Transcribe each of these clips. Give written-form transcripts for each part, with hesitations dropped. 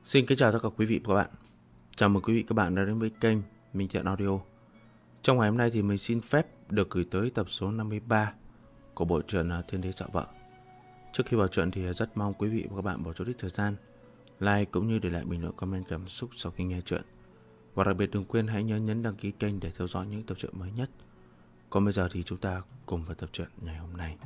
Xin kính chào tất cả quý vị và các bạn. Chào mừng quý vị và các bạn đã đến với kênh Minh Thiện Audio. Trong ngày hôm nay thì mình xin phép được gửi tới tập số 53 của bộ truyện Thiên Đế Dạo Vợ. Trước khi vào truyện thì rất mong quý vị và các bạn bỏ chút ít thời gian like cũng như để lại bình luận comment cảm xúc sau khi nghe truyện. Và đặc biệt đừng quên hãy nhớ nhấn đăng ký kênh để theo dõi những tập truyện mới nhất. Còn bây giờ thì chúng ta cùng vào tập truyện ngày hôm nay.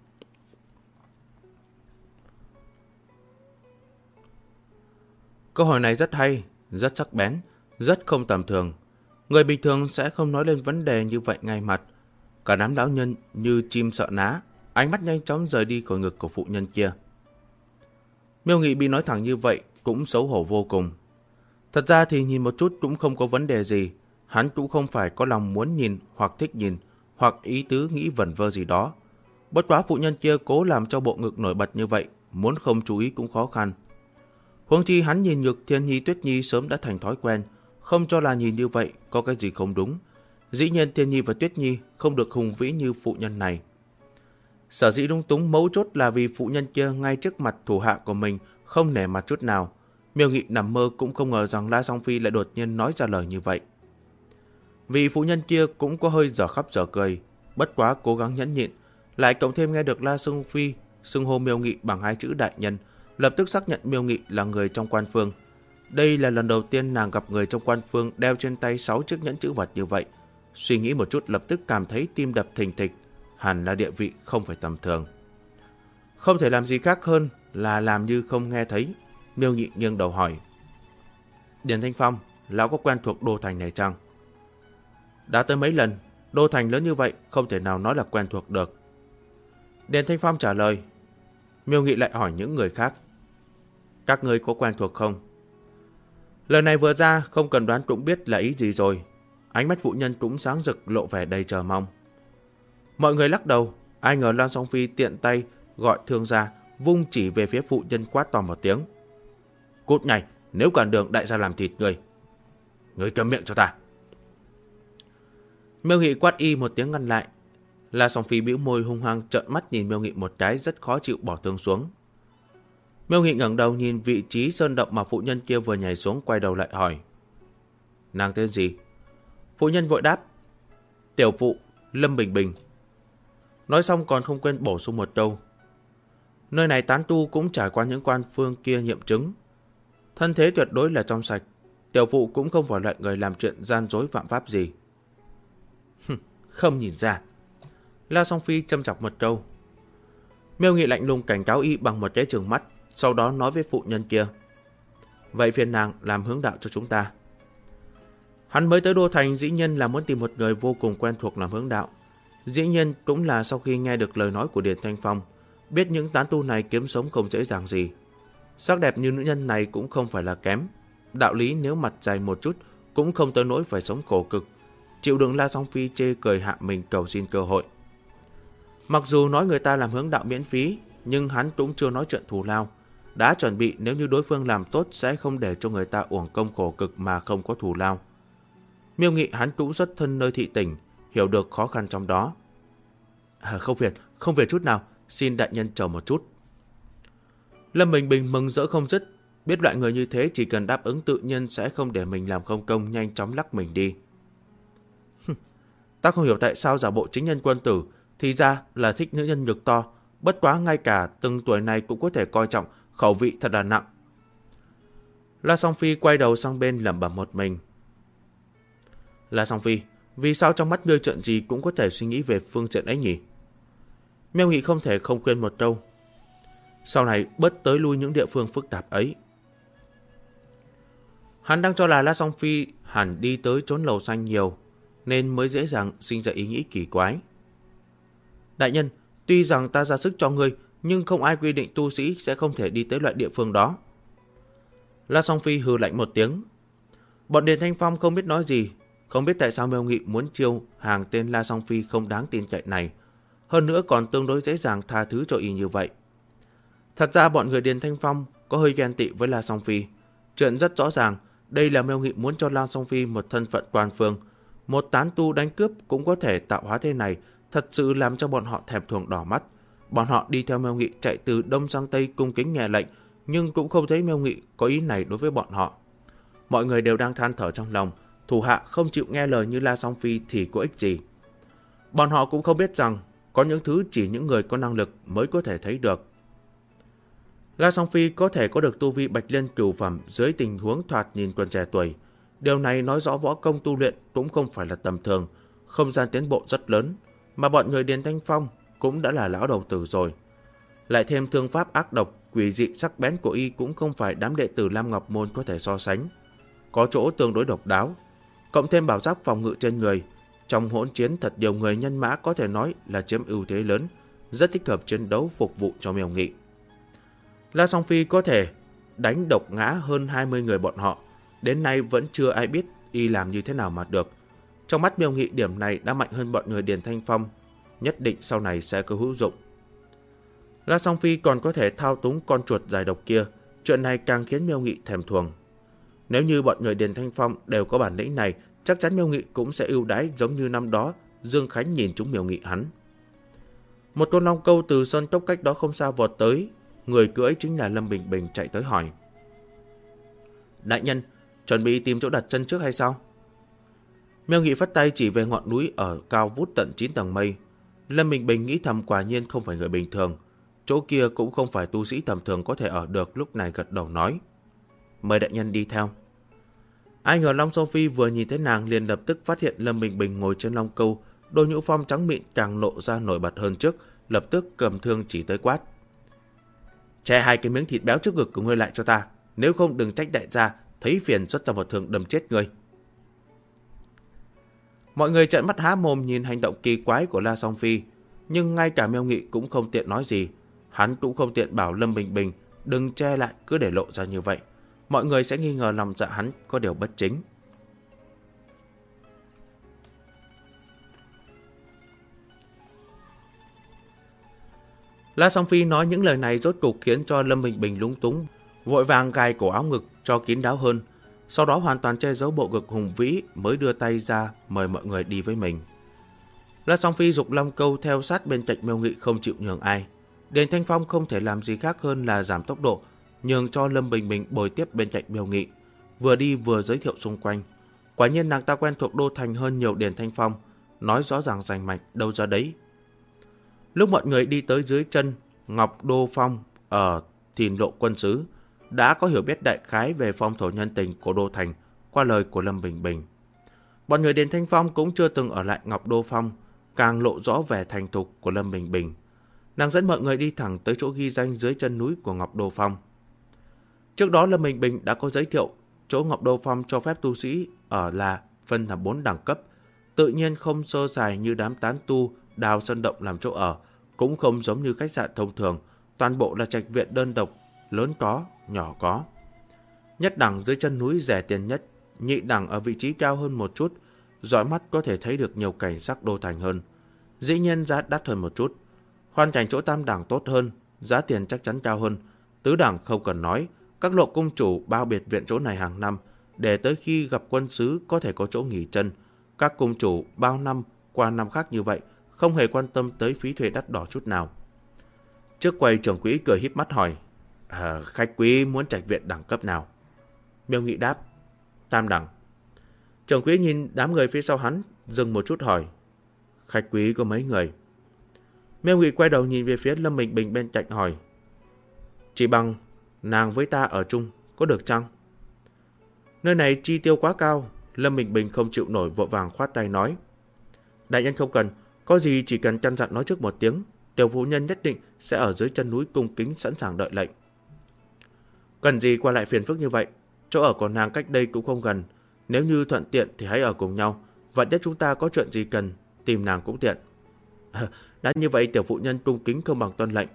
Câu hỏi này rất hay, rất sắc bén, rất không tầm thường. Người bình thường sẽ không nói lên vấn đề như vậy ngay mặt. Cả đám lão nhân như chim sợ ná, ánh mắt nhanh chóng rời đi khỏi ngực của phụ nhân kia. Miêu Nghị bị nói thẳng như vậy cũng xấu hổ vô cùng. Thật ra thì nhìn một chút cũng không có vấn đề gì. Hắn cũng không phải có lòng muốn nhìn hoặc thích nhìn, hoặc ý tứ nghĩ vẩn vơ gì đó. Bất quá phụ nhân kia cố làm cho bộ ngực nổi bật như vậy, muốn không chú ý cũng khó khăn. Huống chi hắn nhìn Nhược Thiên Nhi Tuyết Nhi sớm đã thành thói quen, không cho là nhìn như vậy có cái gì không đúng. Dĩ nhiên Thiên Nhi và Tuyết Nhi không được hùng vĩ như phụ nhân này. Sở dĩ lung túng mấu chốt là vì phụ nhân kia ngay trước mặt thủ hạ của mình không nể mặt chút nào. Miêu Nghị nằm mơ cũng không ngờ rằng La Song Phi lại đột nhiên nói ra lời như vậy. Vì phụ nhân kia cũng có hơi dở khóc dở cười, bất quá cố gắng nhẫn nhịn, lại cộng thêm nghe được La Song Phi xưng hô Miêu Nghị bằng hai chữ đại nhân, lập tức xác nhận Miêu Nghị là người trong quan phương. Đây là lần đầu tiên nàng gặp người trong quan phương đeo trên tay 6 chiếc nhẫn chữ vật như vậy. Suy nghĩ một chút lập tức cảm thấy tim đập thình thịch, hẳn là địa vị không phải tầm thường. Không thể làm gì khác hơn là làm như không nghe thấy. Miêu Nghị nghiêng đầu hỏi: Điền Thanh Phong, lão có quen thuộc đô thành này chăng? Đã tới mấy lần, đô thành lớn như vậy không thể nào nói là quen thuộc được. Điền Thanh Phong trả lời. Miêu Nghị lại hỏi những người khác: Các ngươi có quen thuộc không? Lời này vừa ra không cần đoán cũng biết là ý gì rồi. Ánh mắt phụ nhân cũng sáng rực lộ vẻ đầy chờ mong. Mọi người lắc đầu. Ai ngờ Lan Song Phi tiện tay gọi thương gia, vung chỉ về phía phụ nhân quát to một tiếng: Cút ngay, nếu cản đường đại gia làm thịt ngươi. Ngươi câm miệng cho ta. Miêu Nghị quát y một tiếng ngăn lại. La Song Phi bĩu môi hung hăng trợn mắt nhìn Miêu Nghị một cái, rất khó chịu bỏ thương xuống. Miêu Nghị ngẩng đầu nhìn vị trí sơn động mà phụ nhân kia vừa nhảy xuống, quay đầu lại hỏi: Nàng tên gì? Phụ nhân vội đáp: Tiểu phụ Lâm Bình Bình. Nói xong còn không quên bổ sung một câu: Nơi này tán tu cũng trải qua những quan phương kia nghiệm chứng, thân thế tuyệt đối là trong sạch. Tiểu phụ cũng không phải loại người làm chuyện gian dối phạm pháp gì. Không nhìn ra. La Song Phi châm chọc một câu. Miêu Nghị lạnh lùng cảnh cáo y bằng một cái trừng mắt, sau đó nói với phụ nhân kia: Vậy phiền nàng làm hướng đạo cho chúng ta. Hắn mới tới đô thành dĩ nhiên là muốn tìm một người vô cùng quen thuộc làm hướng đạo. Dĩ nhiên cũng là sau khi nghe được lời nói của Điền Thanh Phong, biết những tán tu này kiếm sống không dễ dàng gì. Sắc đẹp như nữ nhân này cũng không phải là kém. Đạo lý nếu mặt dày một chút cũng không tới nỗi phải sống khổ cực, chịu đựng La Song Phi chê cười hạ mình cầu xin cơ hội. Mặc dù nói người ta làm hướng đạo miễn phí, nhưng hắn cũng chưa nói chuyện thù lao. Đã chuẩn bị nếu như đối phương làm tốt sẽ không để cho người ta uổng công khổ cực mà không có thù lao. Miêu Nghị hắn cũng xuất thân nơi thị tỉnh, hiểu được khó khăn trong đó. Không phiền chút nào, xin đại nhân chờ một chút. Lâm Bình Bình mừng rỡ không dứt, biết loại người như thế chỉ cần đáp ứng tự nhiên sẽ không để mình làm không công, nhanh chóng lắc mình đi. Ta không hiểu tại sao giả bộ chính nhân quân tử, thì ra là thích nữ nhân ngực to, bất quá ngay cả từng tuổi này cũng có thể coi trọng, khẩu vị thật là nặng. La Song Phi quay đầu sang bên lẩm bẩm một mình. La Song Phi, vì sao trong mắt ngươi chuyện gì cũng có thể suy nghĩ về phương diện ấy nhỉ? Miêu Nghị không thể không quên một câu: Sau này bớt tới lui những địa phương phức tạp ấy. Hắn đang cho là La Song Phi hẳn đi tới trốn lầu xanh nhiều, nên mới dễ dàng sinh ra ý nghĩ kỳ quái. Đại nhân, tuy rằng ta ra sức cho ngươi, nhưng không ai quy định tu sĩ sẽ không thể đi tới loại địa phương đó. La Song Phi hừ lạnh một tiếng. Bọn Điền Thanh Phong không biết nói gì, không biết tại sao Miêu Nghị muốn chiêu hàng tên La Song Phi không đáng tin cậy này, hơn nữa còn tương đối dễ dàng tha thứ cho y như vậy. Thật ra bọn người Điền Thanh Phong có hơi ghen tị với La Song Phi. Chuyện rất rõ ràng, đây là Miêu Nghị muốn cho La Song Phi một thân phận quan phương. Một tán tu đánh cướp cũng có thể tạo hóa thế này, thật sự làm cho bọn họ thèm thuồng đỏ mắt. Bọn họ đi theo Miêu Nghị chạy từ đông sang tây cung kính nghe lệnh, nhưng cũng không thấy Miêu Nghị có ý này đối với bọn họ. Mọi người đều đang than thở trong lòng, thủ hạ không chịu nghe lời như La Song Phi thì có ích gì. Bọn họ cũng không biết rằng có những thứ chỉ những người có năng lực mới có thể thấy được. La Song Phi có thể có được tu vi Bạch Liên cửu phẩm dưới tình huống thoạt nhìn còn trẻ tuổi. Điều này nói rõ võ công tu luyện cũng không phải là tầm thường, không gian tiến bộ rất lớn, mà bọn người Điền Thanh Phong cũng đã là lão đầu tử rồi. Lại thêm thương pháp ác độc, quỷ dị sắc bén của y cũng không phải đám đệ tử Lam Ngọc Môn có thể so sánh. Có chỗ tương đối độc đáo, cộng thêm bảo giáp phòng ngự trên người. Trong hỗn chiến thật nhiều người nhân mã có thể nói là chiếm ưu thế lớn, rất thích hợp chiến đấu phục vụ cho Miêu Nghị. La Song Phi có thể đánh độc ngã hơn 20 người bọn họ, đến nay vẫn chưa ai biết y làm như thế nào mà được. Trong mắt Miêu Nghị điểm này đã mạnh hơn bọn người Điền Thanh Phong, nhất định sau này sẽ có hữu dụng. La Song Phi còn có thể thao túng con chuột dài độc kia, chuyện này càng khiến Miêu Nghị thèm thuồng. Nếu như bọn người Điền Thanh Phong đều có bản lĩnh này, chắc chắn Miêu Nghị cũng sẽ ưu đãi giống như năm đó Dương Khánh nhìn chúng Miêu Nghị hắn. Một con long câu từ sơn cốc cách đó không xa vọt tới, người cưỡi chính là Lâm Bình Bình chạy tới hỏi: đại nhân, chuẩn bị tìm chỗ đặt chân trước hay sao? Miêu Nghị phất tay chỉ về ngọn núi ở cao vút tận 9 tầng mây. Lâm Bình Bình nghĩ thầm quả nhiên không phải người bình thường, chỗ kia cũng không phải tu sĩ tầm thường có thể ở được, lúc này gật đầu nói: mời đại nhân đi theo. Ai ngờ Long Song Phi vừa nhìn thấy nàng liền lập tức phát hiện Lâm Bình Bình ngồi trên long câu, đôi nhũ phong trắng mịn càng lộ ra nổi bật hơn trước, lập tức cầm thương chỉ tới quát: che 2 cái miếng thịt béo trước ngực của ngươi lại cho ta, nếu không đừng trách đại gia thấy phiền xuất ra một thương đâm chết ngươi. Mọi người trợn mắt há mồm nhìn hành động kỳ quái của La Song Phi, nhưng ngay cả Miêu Nghị cũng không tiện nói gì, hắn cũng không tiện bảo Lâm Bình Bình đừng che lại, cứ để lộ ra như vậy mọi người sẽ nghi ngờ lòng dạ hắn có điều bất chính. La Song Phi nói những lời này rốt cục khiến cho Lâm Bình Bình lúng túng, vội vàng gài cổ áo ngực cho kín đáo hơn, sau đó hoàn toàn che giấu bộ ngực hùng vĩ mới đưa tay ra mời mọi người đi với mình. La Song Phi giục long câu theo sát bên cạnh Miêu Nghị không chịu nhường ai. Điền Thanh Phong không thể làm gì khác hơn là giảm tốc độ, nhường cho Lâm Bình Bình bồi tiếp bên cạnh Miêu Nghị, vừa đi vừa giới thiệu xung quanh. Quả nhiên nàng ta quen thuộc đô thành hơn nhiều Điền Thanh Phong, nói rõ ràng rành mạch đâu ra đấy. Lúc mọi người đi tới dưới chân Ngọc Đô Phong ở Thìn Lộ Quân Sứ, đã có hiểu biết đại khái về phong thổ nhân tình của đô thành qua lời của Lâm Bình Bình. Bọn người Điền Thanh Phong cũng chưa từng ở lại Ngọc Đô Phong, càng lộ rõ vẻ thành thục của Lâm Bình Bình. Nàng dẫn mọi người đi thẳng tới chỗ ghi danh dưới chân núi của Ngọc Đô Phong. Trước đó Lâm Bình Bình đã có giới thiệu chỗ Ngọc Đô Phong cho phép tu sĩ ở là phân làm 4 đẳng cấp, tự nhiên không sơ sài như đám tán tu đào sân động làm chỗ ở, cũng không giống như khách sạn thông thường, toàn bộ là trạch viện đơn độc, lớn có, nhỏ có. Nhất đẳng dưới chân núi rẻ tiền nhất, nhị đẳng ở vị trí cao hơn một chút, dõi mắt có thể thấy được nhiều cảnh sắc đô thành hơn. Dĩ nhiên giá đắt hơn một chút. Hoàn cảnh chỗ tam đẳng tốt hơn, giá tiền chắc chắn cao hơn. Tứ đẳng không cần nói, các lộ cung chủ bao biệt viện chỗ này hàng năm, để tới khi gặp quân sứ có thể có chỗ nghỉ chân. Các cung chủ bao năm qua năm khác như vậy, không hề quan tâm tới phí thuê đắt đỏ chút nào. Trước quầy trưởng quỹ cười híp mắt hỏi: khách quý muốn trạch viện đẳng cấp nào? Miêu Nghị đáp: tam đẳng. Trưởng quỹ nhìn đám người phía sau hắn, dừng một chút hỏi: khách quý có mấy người? Miêu Nghị quay đầu nhìn về phía Lâm Bình Bình bên cạnh hỏi: chỉ bằng nàng với ta ở chung có được chăng? Nơi này chi tiêu quá cao. Lâm Bình Bình không chịu nổi, vội vàng khoát tay nói: đại nhân không cần, có gì chỉ cần căn dặn nói trước một tiếng, tiểu phu nhân nhất định sẽ ở dưới chân núi cung kính sẵn sàng đợi lệnh. Cần gì qua lại phiền phức như vậy, chỗ ở của nàng cách đây cũng không gần, nếu như thuận tiện thì hãy ở cùng nhau, vạn nhất chúng ta có chuyện gì cần tìm nàng cũng tiện. Đã như vậy tiểu phụ nhân cung kính không bằng tuân lệnh.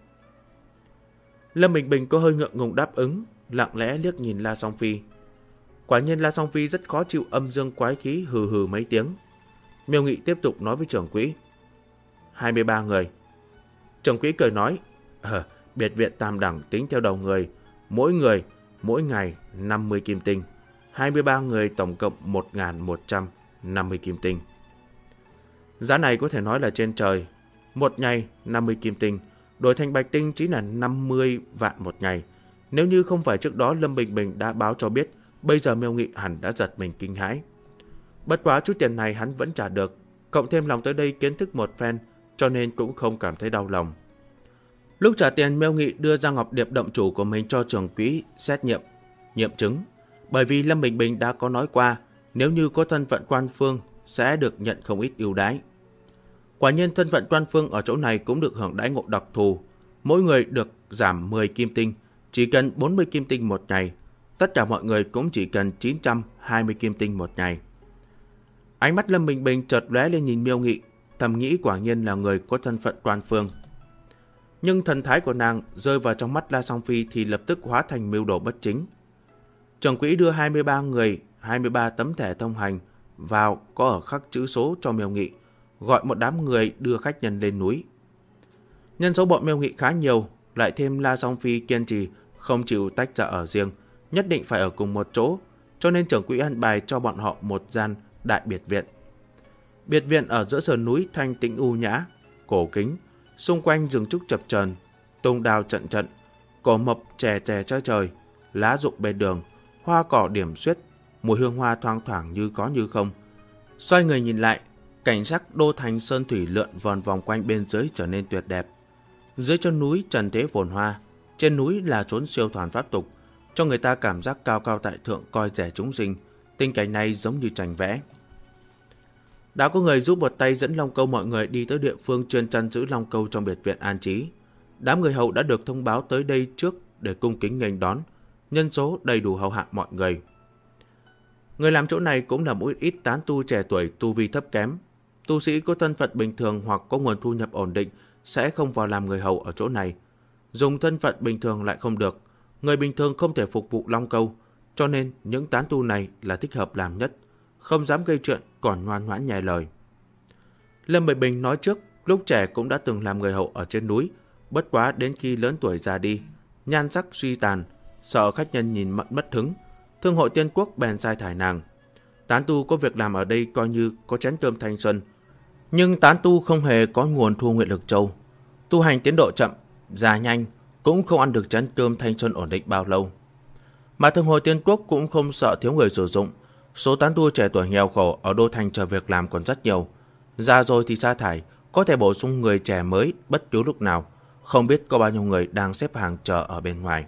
Lâm Bình Bình có hơi ngượng ngùng đáp ứng, lặng lẽ liếc nhìn La Song Phi. Quả nhiên La Song Phi rất khó chịu âm dương quái khí, hừ hừ mấy tiếng. Miêu Nghị tiếp tục nói với trưởng quỹ: 23 người. Trưởng quỹ cười nói: biệt viện tam đẳng tính theo đầu người mỗi ngày 50 kim tinh, 23 người tổng cộng 1.150 kim tinh. Giá này có thể nói là trên trời. Một ngày 50 kim tinh đổi thành bạch tinh chính là 50 vạn một ngày. Nếu như không phải trước đó Lâm Bình Bình đã báo cho biết, bây giờ Miêu Nghị hẳn đã giật mình kinh hãi. Bất quá chút tiền này hắn vẫn trả được, cộng thêm lòng tới đây kiến thức một phen, cho nên cũng không cảm thấy đau lòng. Lúc trả tiền, Miêu Nghị đưa ra ngọc điệp động chủ của mình cho trưởng quỹ xét nghiệm chứng. Bởi vì Lâm Bình Bình đã có nói qua, nếu như có thân phận quan phương sẽ được nhận không ít ưu đãi. Quả nhiên thân phận quan phương ở chỗ này cũng được hưởng đãi ngộ đặc thù, mỗi người được giảm 10 kim tinh, chỉ cần 40 kim tinh một ngày. Tất cả mọi người cũng chỉ cần 920 kim tinh một ngày. Ánh mắt Lâm Bình Bình chợt lóe lên nhìn Miêu Nghị, thầm nghĩ quả nhiên là người có thân phận quan phương. Nhưng thần thái của nàng rơi vào trong mắt La Song Phi thì lập tức hóa thành mưu đồ bất chính. Trưởng quỹ đưa 23 người, 23 tấm thẻ thông hành vào có ở khắc chữ số cho Miêu Nghị, gọi một đám người đưa khách nhân lên núi. Nhân số bọn Miêu Nghị khá nhiều, lại thêm La Song Phi kiên trì không chịu tách ra ở riêng, nhất định phải ở cùng một chỗ, cho nên trưởng quỹ ăn bài cho bọn họ một gian đại biệt viện. Biệt viện ở giữa sườn núi thanh tĩnh u nhã, cổ kính, xung quanh rừng trúc chập chờn, tùng đào trận trận, cỏ mộc chè chè chơi trời, lá rụng bên đường, hoa cỏ điểm xuyết, mùi hương hoa thoang thoảng như có như không. Xoay người nhìn lại, cảnh sắc đô thành sơn thủy lượn vòn vòng quanh bên dưới trở nên tuyệt đẹp. Dưới chân núi trần thế phồn hoa, trên núi là chốn siêu thoàn pháp tục, cho người ta cảm giác cao cao tại thượng coi rẻ chúng sinh. Tình cảnh này giống như tranh vẽ. Đã có người giúp một tay dẫn Long Câu mọi người đi tới địa phương chuyên chăn giữ Long Câu trong biệt viện an trí. Đám người hầu đã được thông báo tới đây trước để cung kính nghênh đón, nhân số đầy đủ hầu hạ mọi người. Người làm chỗ này cũng là một ít tán tu trẻ tuổi tu vi thấp kém. Tu sĩ có thân phận bình thường hoặc có nguồn thu nhập ổn định sẽ không vào làm người hầu ở chỗ này. Dùng thân phận bình thường lại không được, người bình thường không thể phục vụ Long Câu, cho nên những tán tu này là thích hợp làm nhất, không dám gây chuyện còn ngoan ngoãn nhẹ lời. Lâm Bình Bình nói trước, lúc trẻ cũng đã từng làm người hầu ở trên núi, bất quá đến khi lớn tuổi già đi, nhan sắc suy tàn, sợ khách nhân nhìn mận mất hứng, Thương hội Tiên Quốc bèn sai thải nàng. Tán tu có việc làm ở đây coi như có chén cơm thanh xuân, nhưng tán tu không hề có nguồn thu nguyện lực châu, tu hành tiến độ chậm, già nhanh, cũng không ăn được chén cơm thanh xuân ổn định bao lâu. Mà Thương hội Tiên Quốc cũng không sợ thiếu người sử dụng, số tán tu trẻ tuổi nghèo khổ ở đô thành chờ việc làm còn rất nhiều. Già rồi thì sa thải, có thể bổ sung người trẻ mới bất cứ lúc nào, không biết có bao nhiêu người đang xếp hàng chờ ở bên ngoài.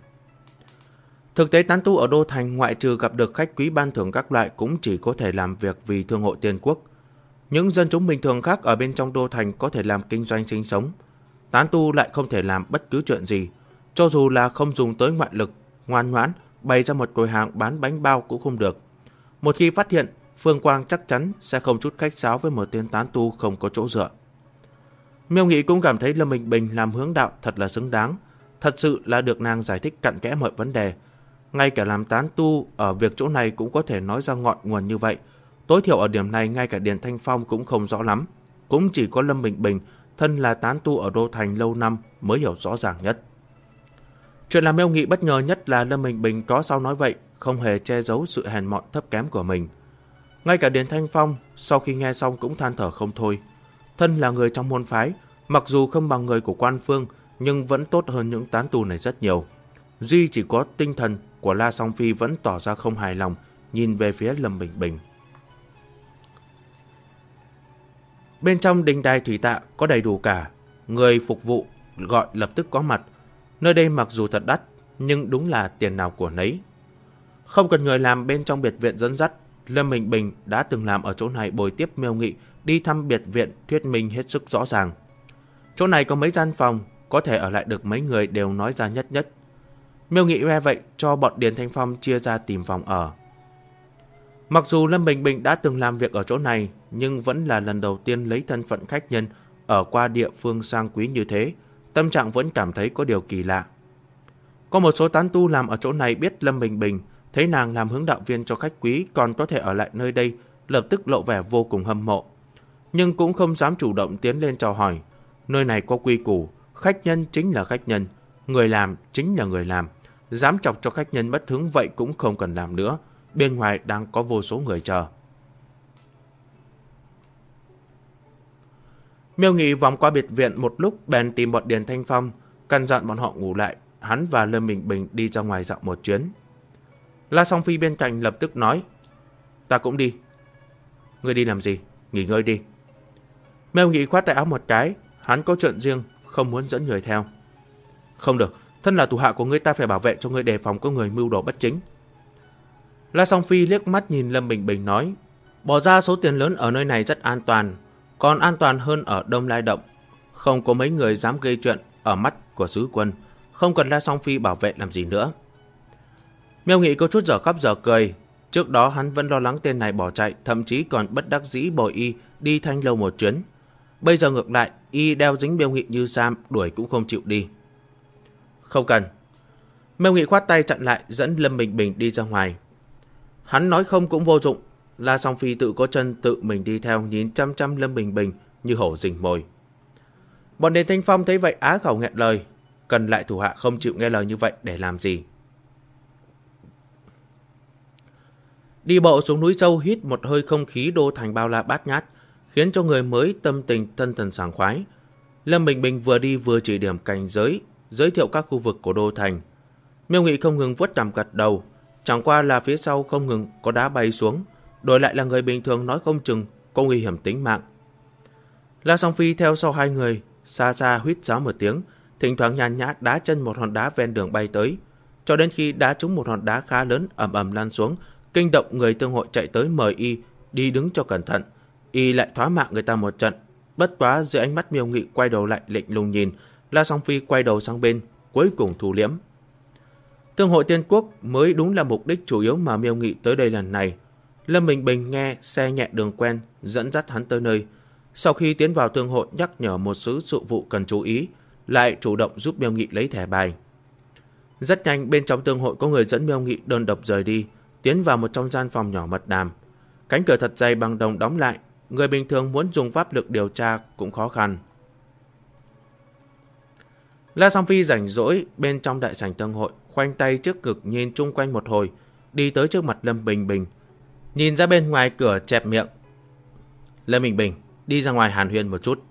Thực tế tán tu ở đô thành ngoại trừ gặp được khách quý ban thưởng các loại cũng chỉ có thể làm việc vì Thương hội Tiên Quốc. Những dân chúng bình thường khác ở bên trong đô thành có thể làm kinh doanh sinh sống. Tán tu lại không thể làm bất cứ chuyện gì, cho dù là không dùng tới ngoại lực, ngoan ngoãn bày ra một quầy hàng bán bánh bao cũng không được. Một khi phát hiện, Phương Quang chắc chắn sẽ không chút khách sáo với một tên tán tu không có chỗ dựa. Miêu Nghị cũng cảm thấy Lâm Bình Bình làm hướng đạo thật là xứng đáng, thật sự là được nàng giải thích cặn kẽ mọi vấn đề. Ngay cả làm tán tu ở việc chỗ này cũng có thể nói ra ngọn nguồn như vậy. Tối thiểu ở điểm này ngay cả Điền Thanh Phong cũng không rõ lắm, cũng chỉ có Lâm Bình Bình, thân là tán tu ở đô thành lâu năm mới hiểu rõ ràng nhất. Chuyện làm Miêu Nghị bất ngờ nhất là Lâm Bình Bình có sao nói vậy, không hề che giấu sự hèn mọn thấp kém của mình. Ngay cả Điền Thanh Phong sau khi nghe xong cũng than thở không thôi. Thân là người trong môn phái, mặc dù không bằng người của quan phương, nhưng vẫn tốt hơn những tán tu này rất nhiều. Duy chỉ có tinh thần của La Song Phi vẫn tỏ ra không hài lòng, nhìn về phía Lâm Bình Bình. Bên trong đình đài thủy tạ có đầy đủ cả, người phục vụ gọi lập tức có mặt. Nơi đây mặc dù thật đắt, nhưng đúng là tiền nào của nấy. Không cần người làm bên trong biệt viện dẫn dắt, Lâm Bình Bình đã từng làm ở chỗ này bồi tiếp Miêu Nghị đi thăm biệt viện, thuyết minh hết sức rõ ràng. Chỗ này có mấy gian phòng, có thể ở lại được mấy người đều nói ra nhất nhất. Miêu Nghị nghe vậy cho bọn Điền Thanh Phong chia ra tìm phòng ở. Mặc dù Lâm Bình Bình đã từng làm việc ở chỗ này, nhưng vẫn là lần đầu tiên lấy thân phận khách nhân ở qua địa phương sang quý như thế, tâm trạng vẫn cảm thấy có điều kỳ lạ. Có một số tán tu làm ở chỗ này biết Lâm Bình Bình, thấy nàng làm hướng đạo viên cho khách quý còn có thể ở lại nơi đây, lập tức lộ vẻ vô cùng hâm mộ. Nhưng cũng không dám chủ động tiến lên chào hỏi. Nơi này có quy củ, khách nhân chính là khách nhân, người làm chính là người làm. Dám chọc cho khách nhân bất hứng vậy cũng không cần làm nữa. Bên ngoài đang có vô số người chờ. Miêu Nghị vòng qua biệt viện một lúc bèn tìm bọn Điền Thanh Phong, căn dặn bọn họ ngủ lại, hắn và Lâm Bình Bình đi ra ngoài dạo một chuyến. La Song Phi bên cạnh lập tức nói, ta cũng đi. Ngươi đi làm gì? Nghỉ ngơi đi. Mêu Nghị khoát tay áo một cái, hắn có chuyện riêng, không muốn dẫn người theo. Không được, thân là thủ hạ của ngươi, ta phải bảo vệ cho ngươi, đề phòng có người mưu đồ bất chính. La Song Phi liếc mắt nhìn Lâm Bình Bình nói, bỏ ra số tiền lớn ở nơi này rất an toàn, còn an toàn hơn ở Đông Lai Động. Không có mấy người dám gây chuyện ở mắt của sứ quân, không cần La Song Phi bảo vệ làm gì nữa. Mêu Nghị có chút dở khóc dở cười. Trước đó hắn vẫn lo lắng tên này bỏ chạy, thậm chí còn bất đắc dĩ bồi y đi Thanh Lâu một chuyến. Bây giờ ngược lại, y đeo dính Mêu Nghị như Sam, đuổi cũng không chịu đi. Không cần. Mêu Nghị khoát tay chặn lại, dẫn Lâm Bình Bình đi ra ngoài. Hắn nói không cũng vô dụng. La Song Phi tự có chân tự mình đi theo, nhìn chăm chăm Lâm Bình Bình như hổ rình mồi. Bọn Điền Thanh Phong thấy vậy á khẩu nghẹn lời. Cần lại thủ hạ không chịu nghe lời như vậy để làm gì? Đi bộ xuống núi sâu, hít một hơi không khí đô thành bao la bát ngát, khiến cho người mới tâm tình thân thần sảng khoái. Lâm Bình Bình vừa đi vừa chỉ điểm cảnh giới, giới thiệu các khu vực của đô thành. Mêu Nghị không ngừng vuốt cằm gật đầu, chẳng qua là phía sau không ngừng có đá bay xuống, đổi lại là người bình thường nói không chừng có nguy hiểm tính mạng. La Song Phi theo sau hai người, xa xa huýt sáo một tiếng, thỉnh thoảng nhàn nhã đá chân một hòn đá ven đường bay tới, cho đến khi đá trúng một hòn đá khá lớn ầm ầm lăn xuống, kinh động người tương hội chạy tới mời y đi đứng cho cẩn thận. Y lại thoá mạng người ta một trận. Bất quá dưới ánh mắt Mêu Nghị quay đầu lại lạnh lùng nhìn, La Song Phi quay đầu sang bên, cuối cùng thu liễm. Tương hội Tiên Quốc mới đúng là mục đích chủ yếu mà Mêu Nghị tới đây lần này. Lâm Bình Bình nghe xe nhẹ đường quen, dẫn dắt hắn tới nơi. Sau khi tiến vào tương hội nhắc nhở một số sự vụ cần chú ý, lại chủ động giúp Mêu Nghị lấy thẻ bài. Rất nhanh bên trong tương hội có người dẫn Mêu Nghị đơn độc rời đi, tiến vào một trong gian phòng nhỏ mật đàm. Cánh cửa thật dày bằng đồng đóng lại, người bình thường muốn dùng pháp lực điều tra cũng khó khăn. La Song Phi rảnh rỗi bên trong đại sảnh tương hội, khoanh tay trước ngực nhìn chung quanh một hồi, đi tới trước mặt Lâm Bình Bình, nhìn ra bên ngoài cửa chẹp miệng. Lâm Bình Bình, đi ra ngoài hàn huyên một chút.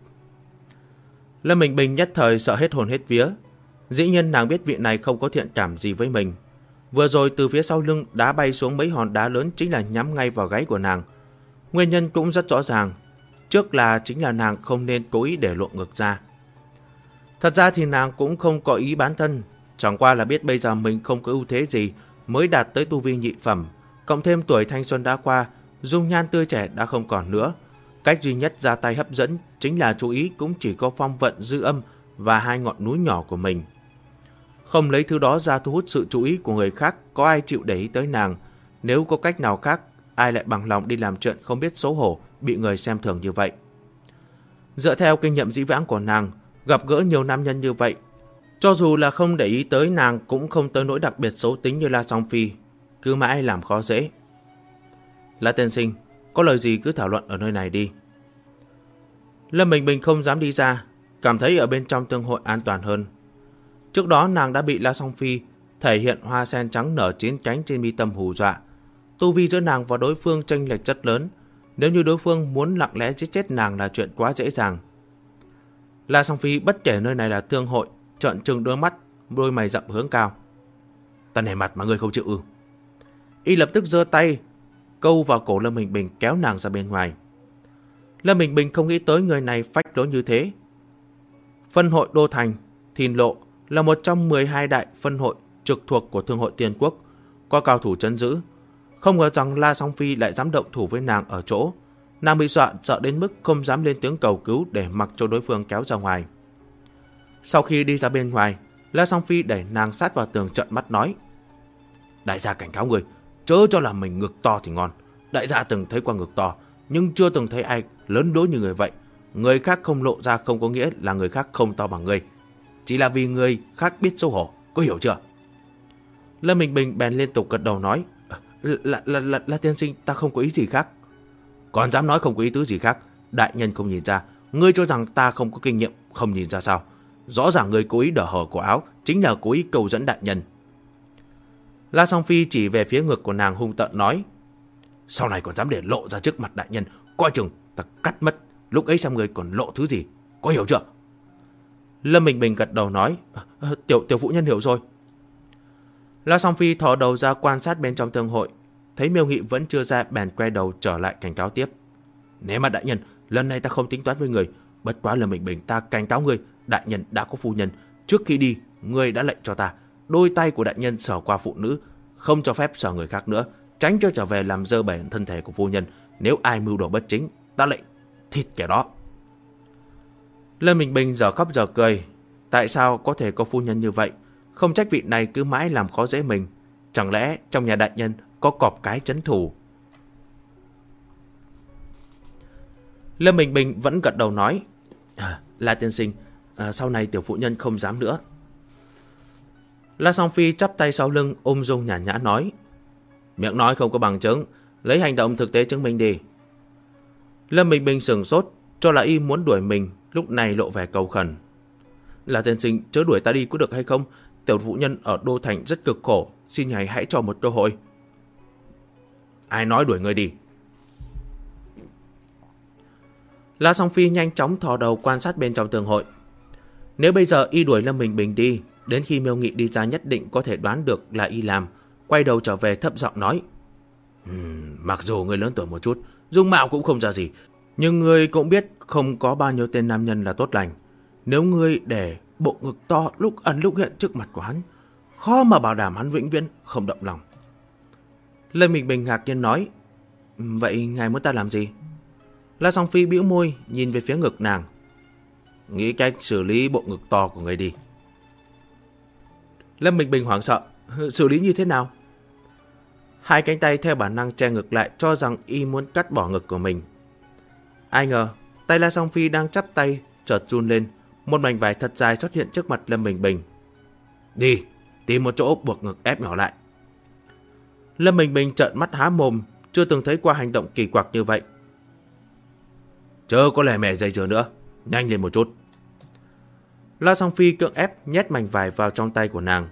Lâm Bình Bình nhất thời sợ hết hồn hết vía. Dĩ nhiên nàng biết vị này không có thiện cảm gì với mình. Vừa rồi từ phía sau lưng đá bay xuống mấy hòn đá lớn chính là nhắm ngay vào gáy của nàng. Nguyên nhân cũng rất rõ ràng. Trước là chính là nàng không nên cố ý để lộ ngực ra. Thật ra thì nàng cũng không có ý bán thân. Chẳng qua là biết bây giờ mình không có ưu thế gì, mới đạt tới tu vi nhị phẩm. Cộng thêm tuổi thanh xuân đã qua, dung nhan tươi trẻ đã không còn nữa. Cách duy nhất ra tay hấp dẫn chính là chú ý cũng chỉ có phong vận dư âm và hai ngọn núi nhỏ của mình. Không lấy thứ đó ra thu hút sự chú ý của người khác, có ai chịu để ý tới nàng. Nếu có cách nào khác, ai lại bằng lòng đi làm chuyện không biết xấu hổ, bị người xem thường như vậy. Dựa theo kinh nghiệm dĩ vãng của nàng, gặp gỡ nhiều nam nhân như vậy, cho dù là không để ý tới nàng cũng không tới nỗi đặc biệt xấu tính như La Song Phi, cứ mãi làm khó dễ. La tiên sinh, có lời gì cứ thảo luận ở nơi này đi. Lâm Bình Bình không dám đi ra, cảm thấy ở bên trong tương hội an toàn hơn. Trước đó nàng đã bị La Song Phi thể hiện hoa sen trắng nở 9 cánh trên mi tâm hù dọa. Tu vi giữa nàng và đối phương chênh lệch rất lớn, nếu như đối phương muốn lặng lẽ giết chết nàng là chuyện quá dễ dàng. La Song Phi bất kể nơi này là tương hội, trợn trừng đôi mắt, đôi mày rậm hướng cao. Ta nể mặt mà ngươi không chịu ư? Y lập tức giơ tay câu vào cổ Lâm Bình Bình, kéo nàng ra bên ngoài. Lâm Bình Bình không nghĩ tới người này phách lối như thế. Phân hội Đô Thành, Thìn Lộ là một trong 12 đại phân hội trực thuộc của Thương hội Tiên Quốc, có cao thủ trấn giữ. Không ngờ rằng La Song Phi lại dám động thủ với nàng ở chỗ. Nàng bị sợ đến mức không dám lên tiếng cầu cứu để mặc cho đối phương kéo ra ngoài. Sau khi đi ra bên ngoài, La Song Phi đẩy nàng sát vào tường trợn mắt nói: Đại gia cảnh cáo người, chớ cho là mình ngực to thì ngon. Đại gia từng thấy qua ngực to, nhưng chưa từng thấy ai lớn lối như người vậy. Người khác không lộ ra không có nghĩa là người khác không to bằng người, chỉ là vì người khác biết xấu hổ, có hiểu chưa? Lâm Bình Bình bèn liên tục gật đầu nói: là tiên sinh, ta không có ý gì khác. Còn dám nói không có ý tứ gì khác? Đại nhân không nhìn ra, ngươi cho rằng ta không có kinh nghiệm không nhìn ra sao? Rõ ràng ngươi cố ý đỡ hở của áo, chính là cố ý cầu dẫn đại nhân. La Song Phi chỉ về phía ngực của nàng hung tợn nói: Sau này còn dám để lộ ra trước mặt đại nhân, coi chừng ta cắt mất, lúc ấy xem ngươi còn lộ thứ gì, có hiểu chưa? Lâm Bình Bình gật đầu nói, tiểu phụ nhân hiểu rồi. La Song Phi thò đầu ra quan sát bên trong thương hội, thấy Miêu Nghị vẫn chưa ra, bèn quay đầu trở lại cảnh cáo tiếp. Nếu mà đại nhân, lần này ta không tính toán với người, bất quá Lâm Bình Bình, ta cảnh cáo người, đại nhân đã có phu nhân, trước khi đi, người đã lệnh cho ta, đôi tay của đại nhân sờ qua phụ nữ, không cho phép sờ người khác nữa, tránh cho trở về làm dơ bẩn thân thể của phu nhân. Nếu ai mưu đồ bất chính, ta lệnh thịt kẻ đó. Lâm Bình Bình giờ khóc giờ cười. Tại sao có thể có phu nhân như vậy? Không trách vị này cứ mãi làm khó dễ mình. Chẳng lẽ trong nhà đại nhân có cọp cái trấn thủ? Lâm Bình Bình vẫn gật đầu nói, La tiên sinh, sau này tiểu phụ nhân không dám nữa. La Song Phi chắp tay sau lưng, ung dung nhàn nhã nói, miệng nói không có bằng chứng, lấy hành động thực tế chứng minh đi. Lâm Bình Bình sửng sốt, cho là y muốn đuổi mình, lúc này lộ vẻ cầu khẩn. La tiên sinh, chớ đuổi ta đi có được hay không? Tiểu phụ nhân ở đô thành rất cực khổ, xin ngài hãy cho một cơ hội. Ai nói đuổi người đi? La Song Phi nhanh chóng thò đầu quan sát bên trong tường hội. Nếu bây giờ y đuổi Lâm Bình Bình đi, đến khi Miêu Nghị đi ra nhất định có thể đoán được là y làm. Quay đầu trở về thấp giọng nói, mặc dù người lớn tuổi một chút, dung mạo cũng không ra gì, nhưng ngươi cũng biết không có bao nhiêu tên nam nhân là tốt lành. Nếu ngươi để bộ ngực to lúc ẩn lúc hiện trước mặt của hắn, khó mà bảo đảm hắn vĩnh viễn không động lòng. Lâm Bình Bình ngạc nhiên nói, vậy ngài muốn ta làm gì? La Song Phi bĩu môi nhìn về phía ngực nàng, nghĩ cách xử lý bộ ngực to của ngươi đi. Lâm Bình Bình hoảng sợ, xử lý như thế nào? Hai cánh tay theo bản năng che ngực lại, cho rằng y muốn cắt bỏ ngực của mình. Ai ngờ tay La Song Phi đang chắp tay chợt run lên, một mảnh vải thật dài xuất hiện trước mặt Lâm Bình Bình. Đi, tìm một chỗ buộc ngực ép nhỏ lại. Lâm Bình Bình trợn mắt há mồm, chưa từng thấy qua hành động kỳ quặc như vậy. Chớ có lè mè dây dưa nữa, nhanh lên một chút. La Song Phi cưỡng ép nhét mảnh vải vào trong tay của nàng.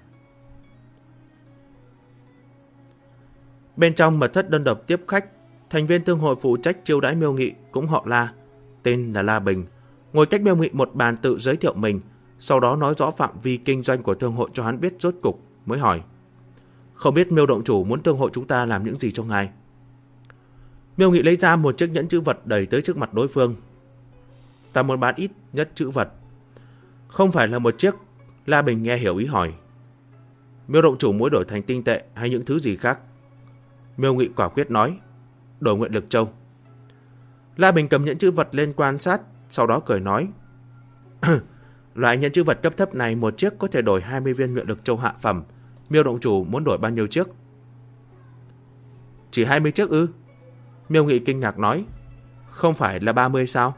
Bên trong mật thất đơn độc tiếp khách, thành viên thương hội phụ trách chiêu đãi Miêu Nghị cũng họ La, tên là La Bình, ngồi cách Miêu Nghị một bàn tự giới thiệu mình, sau đó nói rõ phạm vi kinh doanh của thương hội cho hắn biết rốt cục, mới hỏi, không biết Miêu động chủ muốn thương hội chúng ta làm những gì cho ngài? Miêu Nghị lấy ra một chiếc nhẫn chữ vật đẩy tới trước mặt đối phương. Ta muốn bán ít nhất chữ vật. Không phải là một chiếc. La Bình nghe hiểu ý hỏi, Miêu động chủ muốn đổi thành tinh tệ hay những thứ gì khác? Miêu Nghị quả quyết nói, đổi nguyện lực châu. La Bình cầm nhẫn chữ vật lên quan sát, sau đó cười nói, loại nhẫn chữ vật cấp thấp này một chiếc có thể đổi 20 viên nguyện lực châu hạ phẩm. Miêu động chủ muốn đổi bao nhiêu chiếc? Chỉ 20 chiếc ư? Miêu Nghị kinh ngạc nói, không phải là 30 sao?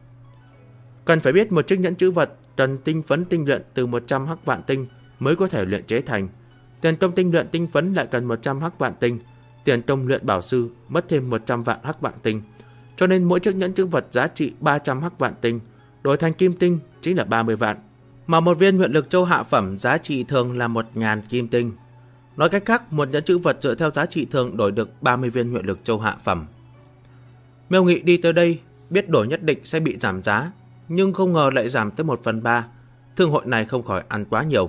Cần phải biết một chiếc nhẫn chữ vật cần tinh phấn tinh luyện từ 100 hắc vạn tinh mới có thể luyện chế thành. Tiền công tinh luyện tinh phấn lại cần 100 hắc vạn tinh. Tiền công luyện bảo sư mất thêm 100 vạn hắc vạn tinh. Cho nên mỗi chiếc nhẫn chữ vật giá trị 300 hắc vạn tinh, đổi thành kim tinh chính là 30 vạn. Mà một viên nguyện lực châu hạ phẩm giá trị thường là 1.000 kim tinh. Nói cách khác, một nhẫn chữ vật dựa theo giá trị thường đổi được 30 viên nguyện lực châu hạ phẩm. Miêu Nghị đi tới đây, biết đổi nhất định sẽ bị giảm giá, nhưng không ngờ lại giảm tới 1/3. Thương hội này không khỏi ăn quá nhiều.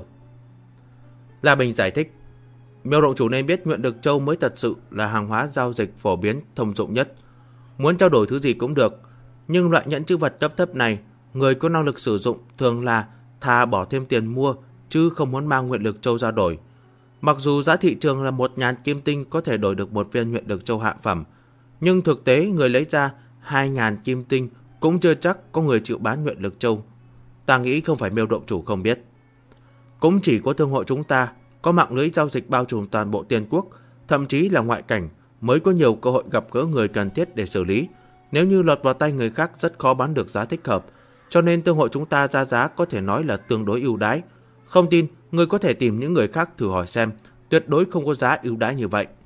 La Bình giải thích, Miêu động chủ nên biết nguyện lực châu mới thật sự là hàng hóa giao dịch phổ biến thông dụng nhất. Muốn trao đổi thứ gì cũng được, nhưng loại nhẫn chữ vật cấp thấp này, người có năng lực sử dụng thường là thà bỏ thêm tiền mua, chứ không muốn mang nguyện lực châu ra đổi. Mặc dù giá thị trường là 1.000 kim tinh có thể đổi được một viên nguyện lực châu hạ phẩm, nhưng thực tế người lấy ra 2.000 kim tinh cũng chưa chắc có người chịu bán nguyện lực châu. Ta nghĩ không phải Miêu động chủ không biết. Cũng chỉ có thương hội chúng ta có mạng lưới giao dịch bao trùm toàn bộ Tiên quốc, thậm chí là ngoại cảnh, mới có nhiều cơ hội gặp gỡ người cần thiết để xử lý. Nếu như lọt vào tay người khác rất khó bán được giá thích hợp, cho nên thương hội chúng ta ra giá có thể nói là tương đối ưu đãi. Không tin, người có thể tìm những người khác thử hỏi xem, tuyệt đối không có giá ưu đãi như vậy.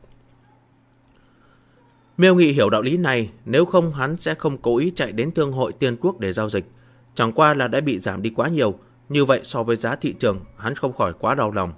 Miêu Nghị hiểu đạo lý này, nếu không hắn sẽ không cố ý chạy đến thương hội Tiên quốc để giao dịch. Chẳng qua là đã bị giảm đi quá nhiều, như vậy so với giá thị trường, hắn không khỏi quá đau lòng.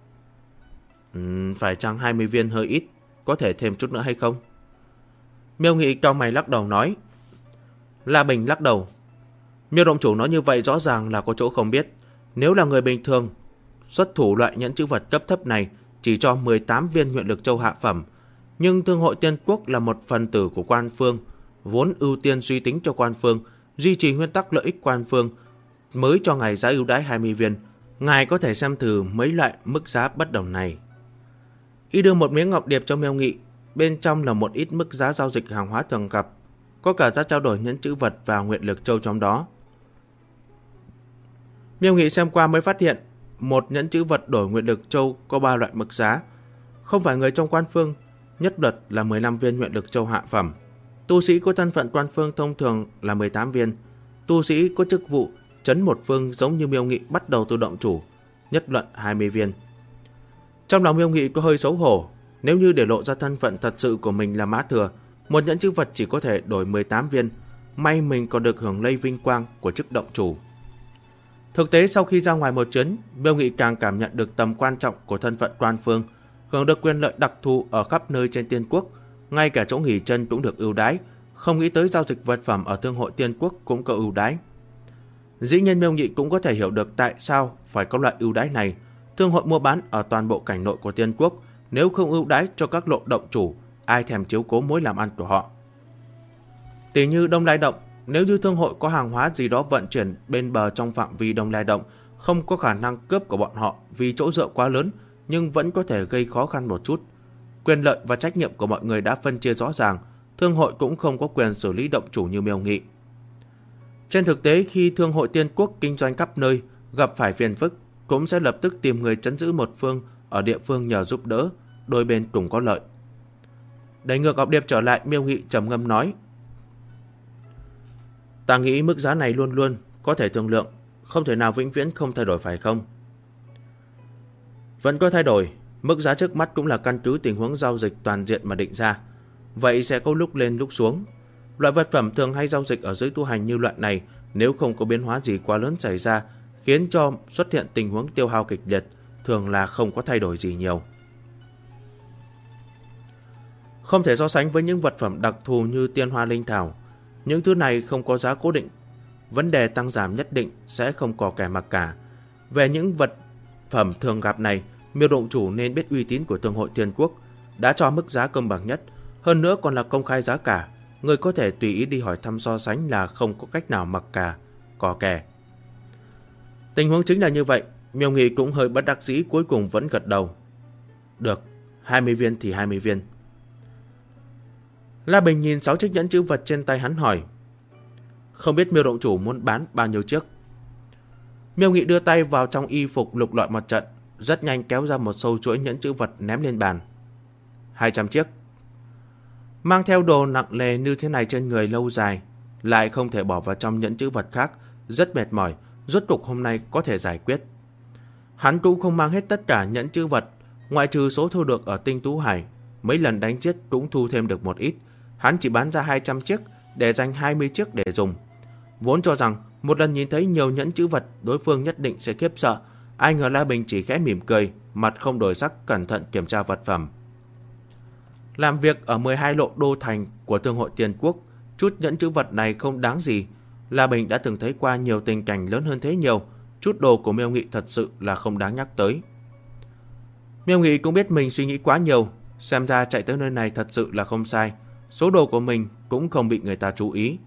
Phải chăng 20 viên hơi ít, có thể thêm chút nữa hay không? Miêu Nghị cau mày lắc đầu nói. La Bình lắc đầu. Miêu động chủ nói như vậy rõ ràng là có chỗ không biết. Nếu là người bình thường, xuất thủ loại nhẫn chữ vật cấp thấp này chỉ cho 18 viên nguyện lực châu hạ phẩm. Nhưng Thương hội Tiên Quốc là một phần tử của Quan Phương, vốn ưu tiên suy tính cho Quan Phương, duy trì nguyên tắc lợi ích Quan Phương, mới cho ngài giá ưu đãi 20 viên. Ngài có thể xem thử mấy loại mức giá bất đồng này. Y đưa một miếng ngọc điệp cho Miêu Nghị, bên trong là một ít mức giá giao dịch hàng hóa thường gặp, có cả giá trao đổi nhẫn chữ vật và nguyện lực châu trong đó. Miêu Nghị xem qua mới phát hiện, một nhẫn chữ vật đổi nguyện lực châu có 3 loại mức giá. Không phải người trong Quan Phương, nhất luật là 15 viên nguyện lực châu hạ phẩm. Tu sĩ có thân phận Quan Phương thông thường là 18 viên. Tu sĩ có chức vụ trấn một phương giống như Miêu Nghị bắt đầu từ động chủ, nhất luận 20 viên. Trong lòng Miêu Nghị có hơi xấu hổ, nếu như để lộ ra thân phận thật sự của mình là Mã Thừa, một nhẫn chữ vật chỉ có thể đổi 18 viên, may mình còn được hưởng lây vinh quang của chức động chủ. Thực tế sau khi ra ngoài một chuyến, Miêu Nghị càng cảm nhận được tầm quan trọng của thân phận Quan Phương, hưởng được quyền lợi đặc thù ở khắp nơi trên Tiên Quốc, ngay cả chỗ nghỉ chân cũng được ưu đãi, không nghĩ tới giao dịch vật phẩm ở Thương hội Tiên Quốc cũng có ưu đãi. Dĩ nhiên Miêu Nghị cũng có thể hiểu được tại sao phải có loại ưu đãi này. Thương hội mua bán ở toàn bộ cảnh nội của Tiên Quốc, nếu không ưu đãi cho các lộ động chủ, ai thèm chiếu cố mối làm ăn của họ. Tỷ như Đông Lai Động, nếu như thương hội có hàng hóa gì đó vận chuyển bên bờ trong phạm vi Đông Lai Động, không có khả năng cướp của bọn họ vì chỗ dựa quá lớn, nhưng vẫn có thể gây khó khăn một chút. Quyền lợi và trách nhiệm của mọi người đã phân chia rõ ràng, thương hội cũng không có quyền xử lý động chủ như Miêu Nghị. Trên thực tế, khi Thương hội Tiên Quốc kinh doanh khắp nơi, gặp phải phiền phức, cũng sẽ lập tức tìm người trấn giữ một phương ở địa phương nhờ giúp đỡ, đôi bên cùng có lợi. Đẩy ngược ngọc điệp trở lại, Miêu Nghị trầm ngâm nói: Ta nghĩ mức giá này luôn luôn có thể thương lượng, không thể nào vĩnh viễn không thay đổi phải không? Vẫn có thay đổi, mức giá trước mắt cũng là căn cứ tình huống giao dịch toàn diện mà định ra. Vậy sẽ có lúc lên lúc xuống. Loại vật phẩm thường hay giao dịch ở giới tu hành như loại này, nếu không có biến hóa gì quá lớn xảy ra, khiến cho xuất hiện tình huống tiêu hao kịch liệt, thường là không có thay đổi gì nhiều. Không thể so sánh với những vật phẩm đặc thù như tiên hoa linh thảo. Những thứ này không có giá cố định, vấn đề tăng giảm nhất định sẽ không có kẻ mặc cả. Về những vật phẩm thường gặp này, Miêu động chủ nên biết uy tín của Thương hội Tiên Quốc, đã cho mức giá công bằng nhất, hơn nữa còn là công khai giá cả. Người có thể tùy ý đi hỏi thăm so sánh là không có cách nào mặc cả, cò kè. Tình huống chính là như vậy, Miêu Nghị cũng hơi bất đắc dĩ, cuối cùng vẫn gật đầu. Được, 20 viên thì 20 viên. La Bình nhìn 6 chiếc nhẫn chữ vật trên tay hắn hỏi: Không biết Miêu động chủ muốn bán bao nhiêu chiếc? Miêu Nghị đưa tay vào trong y phục lục lọi một trận, rất nhanh kéo ra một sâu chuỗi nhẫn chữ vật ném lên bàn. 200 chiếc. Mang theo đồ nặng nề như thế này trên người lâu dài, lại không thể bỏ vào trong nhẫn chữ vật khác, rất mệt mỏi, rốt cục hôm nay có thể giải quyết. Hắn cũng không mang hết tất cả nhẫn chữ vật, ngoại trừ số thu được ở Tinh Tú Hải, mấy lần đánh giết cũng thu thêm được một ít. Hắn chỉ bán ra 200 chiếc để dành 20 chiếc để dùng. Vốn cho rằng một lần nhìn thấy nhiều nhẫn chữ vật đối phương nhất định sẽ khiếp sợ, ai ngờ La Bình chỉ khẽ mỉm cười, mặt không đổi sắc, cẩn thận kiểm tra vật phẩm. Làm việc ở 12 lộ đô thành của Thương hội Tiên Quốc, chút nhẫn chữ vật này không đáng gì. La Bình đã từng thấy qua nhiều tình cảnh lớn hơn thế nhiều, chút đồ của Miêu Nghị thật sự là không đáng nhắc tới. Miêu Nghị cũng biết mình suy nghĩ quá nhiều, xem ra chạy tới nơi này thật sự là không sai. Số đồ của mình cũng không bị người ta chú ý.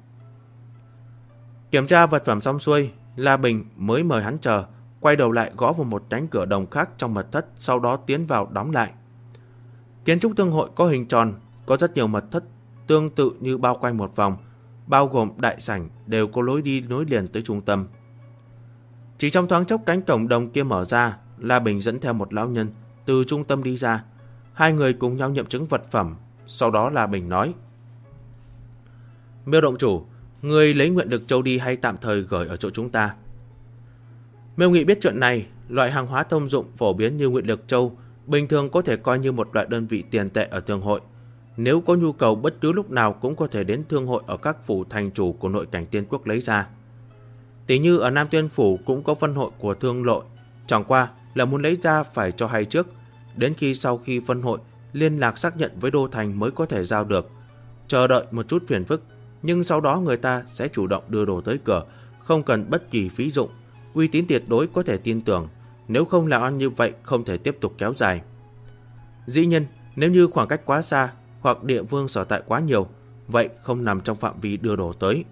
Kiểm tra vật phẩm xong xuôi, La Bình mới mời hắn chờ, quay đầu lại gõ vào một cánh cửa đồng khác trong mật thất, sau đó tiến vào đóng lại. Kiến trúc thương hội có hình tròn, có rất nhiều mật thất tương tự như bao quanh một vòng, bao gồm đại sảnh đều có lối đi nối liền tới trung tâm. Chỉ trong thoáng chốc cánh cổng đồng kia mở ra, La Bình dẫn theo một lão nhân từ trung tâm đi ra. Hai người cùng nhau nghiệm chứng vật phẩm. Sau đó La Bình nói: Miêu động chủ, người lấy nguyện lực châu đi hay tạm thời gửi ở chỗ chúng ta? Miêu Nghị biết chuyện này, loại hàng hóa thông dụng phổ biến như nguyện lực châu bình thường có thể coi như một loại đơn vị tiền tệ ở thương hội. Nếu có nhu cầu bất cứ lúc nào cũng có thể đến thương hội ở các phủ thành chủ của nội cảnh Tiên Quốc lấy ra. Tỷ như ở Nam Tuyên Phủ cũng có phân hội của thương lội, chẳng qua là muốn lấy ra phải cho hay trước, đến khi sau khi phân hội liên lạc xác nhận với đô thành mới có thể giao được. Chờ đợi một chút phiền phức, nhưng sau đó người ta sẽ chủ động đưa đồ tới cửa, không cần bất kỳ phí dụng, uy tín tuyệt đối có thể tin tưởng, nếu không làm ăn như vậy không thể tiếp tục kéo dài. Dĩ nhiên, nếu như khoảng cách quá xa hoặc địa phương sở tại quá nhiều, vậy không nằm trong phạm vi đưa đồ tới.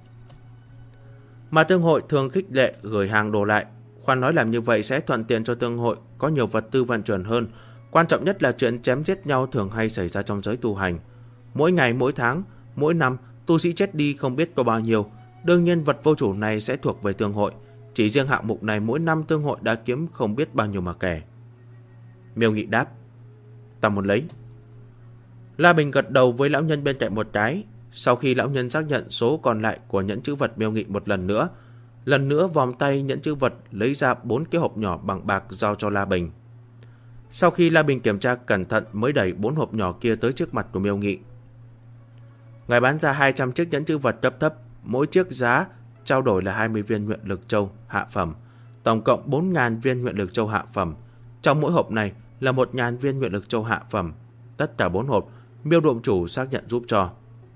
Mà thương hội thường khích lệ gửi hàng đồ lại, khoan nói làm như vậy sẽ thuận tiện cho thương hội có nhiều vật tư vận chuyển hơn. Quan trọng nhất là chuyện chém giết nhau thường hay xảy ra trong giới tu hành. Mỗi ngày, mỗi tháng, mỗi năm, tu sĩ chết đi không biết có bao nhiêu. Đương nhiên vật vô chủ này sẽ thuộc về thương hội. Chỉ riêng hạng mục này mỗi năm thương hội đã kiếm không biết bao nhiêu mà kể. Miêu Nghị đáp: ta muốn lấy. La Bình gật đầu với lão nhân bên cạnh một cái. Sau khi lão nhân xác nhận số còn lại của nhẫn chữ vật Miêu Nghị một lần nữa vòng tay nhẫn chữ vật lấy ra 4 cái hộp nhỏ bằng bạc giao cho La Bình. Sau khi La Bình kiểm tra cẩn thận mới đẩy 4 hộp nhỏ kia tới trước mặt của Miêu Nghị. Ngài bán ra 200 chiếc nhẫn chữ vật cấp thấp, mỗi chiếc giá trao đổi là 20 viên nguyện lực châu hạ phẩm, tổng cộng 4.000 viên nguyện lực châu hạ phẩm. Trong mỗi hộp này là 1.000 viên nguyện lực châu hạ phẩm. Tất cả 4 hộp, Miêu Động Chủ xác nhận giúp cho.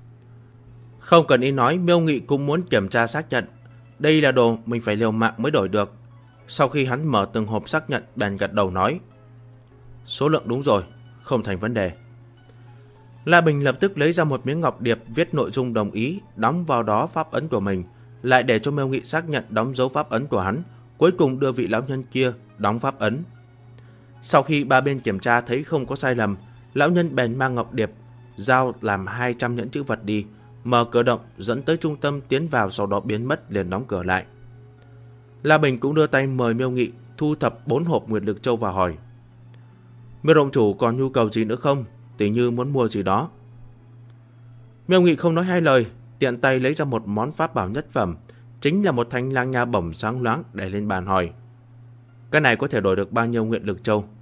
Không cần ý nói, Miêu Nghị cũng muốn kiểm tra xác nhận. Đây là đồ mình phải liều mạng mới đổi được. Sau khi hắn mở từng hộp xác nhận, bèn gật đầu nói: số lượng đúng rồi, không thành vấn đề. La Bình lập tức lấy ra một miếng ngọc điệp viết nội dung đồng ý, đóng vào đó pháp ấn của mình, lại để cho Miêu Nghị xác nhận đóng dấu pháp ấn của hắn, cuối cùng đưa vị lão nhân kia đóng pháp ấn. Sau khi ba bên kiểm tra thấy không có sai lầm, lão nhân bèn mang ngọc điệp giao làm 200 nhẫn chữ vật đi, mở cửa động dẫn tới trung tâm tiến vào, sau đó biến mất liền đóng cửa lại. La Bình cũng đưa tay mời Miêu Nghị thu thập 4 hộp nguyệt lực châu và hỏi: Miêu Động Chủ còn nhu cầu gì nữa không? Tỉ như muốn mua gì đó. Miêu Nghị không nói hai lời, tiện tay lấy ra một món pháp bảo nhất phẩm, chính là một thanh lang nha bổng sáng loáng, để lên bàn hỏi: cái này có thể đổi được bao nhiêu nguyện lực châu?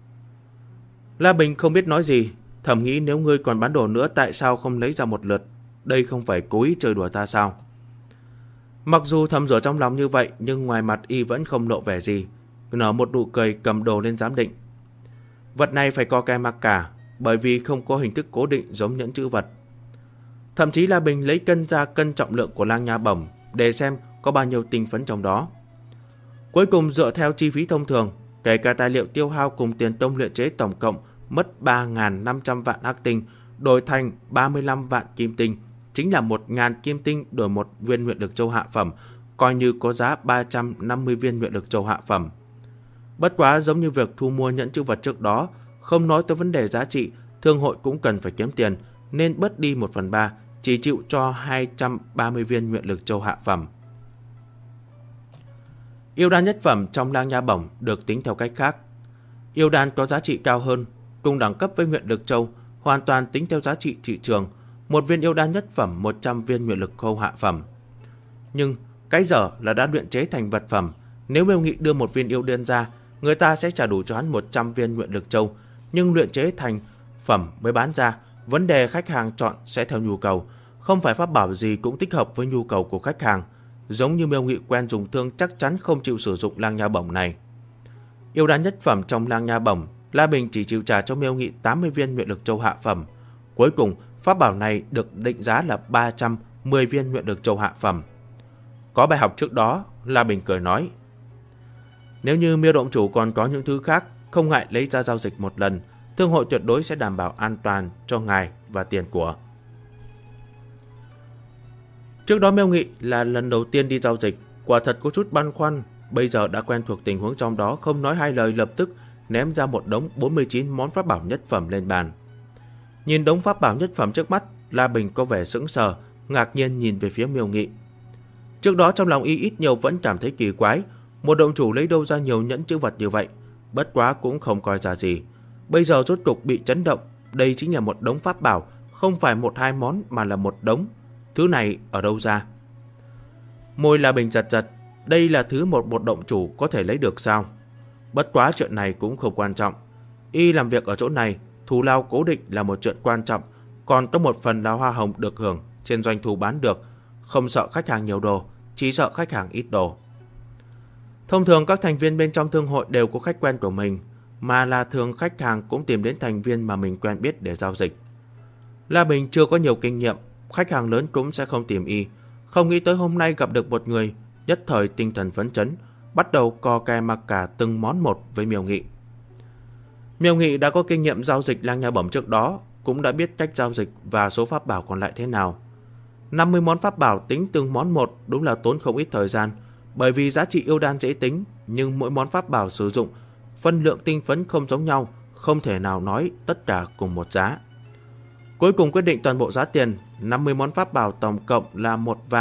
La Bình không biết nói gì, thầm nghĩ nếu ngươi còn bán đồ nữa tại sao không lấy ra một lượt? Đây không phải cố ý chơi đùa ta sao? Mặc dù thầm rủa trong lòng như vậy, nhưng ngoài mặt y vẫn không lộ vẻ gì, nở một nụ cười cầm đồ lên giám định. Vật này phải có cái mặc cả, bởi vì không có hình thức cố định giống nhẫn chữ vật. Thậm chí La Bình lấy cân ra cân trọng lượng của lang nha bổng để xem có bao nhiêu tinh phấn trong đó. Cuối cùng dựa theo chi phí thông thường, kể cả tài liệu tiêu hao cùng tiền tông luyện chế, tổng cộng mất 3.500 vạn hắc tinh, đổi thành 35 vạn kim tinh, chính là 1.000 kim tinh đổi 1 viên nguyện lực châu hạ phẩm, coi như có giá 350 viên nguyện lực châu hạ phẩm. Bất quá giống như việc thu mua nhẫn chữ vật trước đó, không nói tới vấn đề giá trị, thương hội cũng cần phải kiếm tiền, nên bớt đi 1/3, chỉ chịu cho 230 viên nguyện lực châu hạ phẩm. Yêu đan nhất phẩm trong lang nha bổng được tính theo cách khác. Yêu đan có giá trị cao hơn, cùng đẳng cấp với nguyện lực châu, hoàn toàn tính theo giá trị thị trường. Một viên yêu đan nhất phẩm 100 viên nguyện lực châu hạ phẩm. Nhưng cái dở là đã luyện chế thành vật phẩm, nếu Miêu Nghị đưa một viên yêu đan ra, người ta sẽ trả đủ cho hắn 100 viên nguyện lực châu, nhưng luyện chế thành phẩm mới bán ra, vấn đề khách hàng chọn sẽ theo nhu cầu, không phải pháp bảo gì cũng thích hợp với nhu cầu của khách hàng. Giống như Miêu Nghị quen dùng thương chắc chắn không chịu sử dụng lang nha bổng này. Yêu đan nhất phẩm trong lang nha bổng, La Bình chỉ chịu trả cho Miêu Nghị 80 viên nguyện lực châu hạ phẩm. Cuối cùng, pháp bảo này được định giá là 310 viên nguyện lực châu hạ phẩm. Có bài học trước đó, La Bình cười nói: nếu như Miêu Động Chủ còn có những thứ khác, không ngại lấy ra giao dịch một lần, thương hội tuyệt đối sẽ đảm bảo an toàn cho ngài và tiền của. Trước đó Miêu Nghị là lần đầu tiên đi giao dịch, quả thật có chút băn khoăn, bây giờ đã quen thuộc tình huống trong đó, không nói hai lời lập tức ném ra một đống 49 món pháp bảo nhất phẩm lên bàn. Nhìn đống pháp bảo nhất phẩm trước mắt, La Bình có vẻ sững sờ, ngạc nhiên nhìn về phía Miêu Nghị. Trước đó trong lòng y ít nhiều vẫn cảm thấy kỳ quái, một động chủ lấy đâu ra nhiều nhẫn chữ vật như vậy, bất quá cũng không coi ra gì. Bây giờ rốt cục bị chấn động, đây chính là một đống pháp bảo, không phải 1-2 món mà là một đống. Thứ này ở đâu ra? Môi La Bình giật giật, đây là thứ một động chủ có thể lấy được sao? Bất quá chuyện này cũng không quan trọng. Y làm việc ở chỗ này, thù lao cố định là một chuyện quan trọng, còn có một phần là hoa hồng được hưởng trên doanh thu bán được, không sợ khách hàng nhiều đồ, chỉ sợ khách hàng ít đồ. Thông thường các thành viên bên trong thương hội đều có khách quen của mình, mà là thường khách hàng cũng tìm đến thành viên mà mình quen biết để giao dịch. La Bình chưa có nhiều kinh nghiệm, khách hàng lớn cũng sẽ không tìm y, không nghĩ tới hôm nay gặp được một người nhất thời tinh thần phấn chấn, bắt đầu co kè mặc cả từng món một với Miêu Nghị. Miêu Nghị đã có kinh nghiệm giao dịch lang nha bổng trước đó, cũng đã biết cách giao dịch và số pháp bảo còn lại thế nào. 50 món pháp bảo tính từng món một đúng là tốn không ít thời gian, bởi vì giá trị yêu đan dễ tính, nhưng mỗi món pháp bảo sử dụng phân lượng tinh phấn không giống nhau, không thể nào nói tất cả cùng một giá. Cuối cùng quyết định toàn bộ giá tiền, 50 món pháp bảo tổng cộng là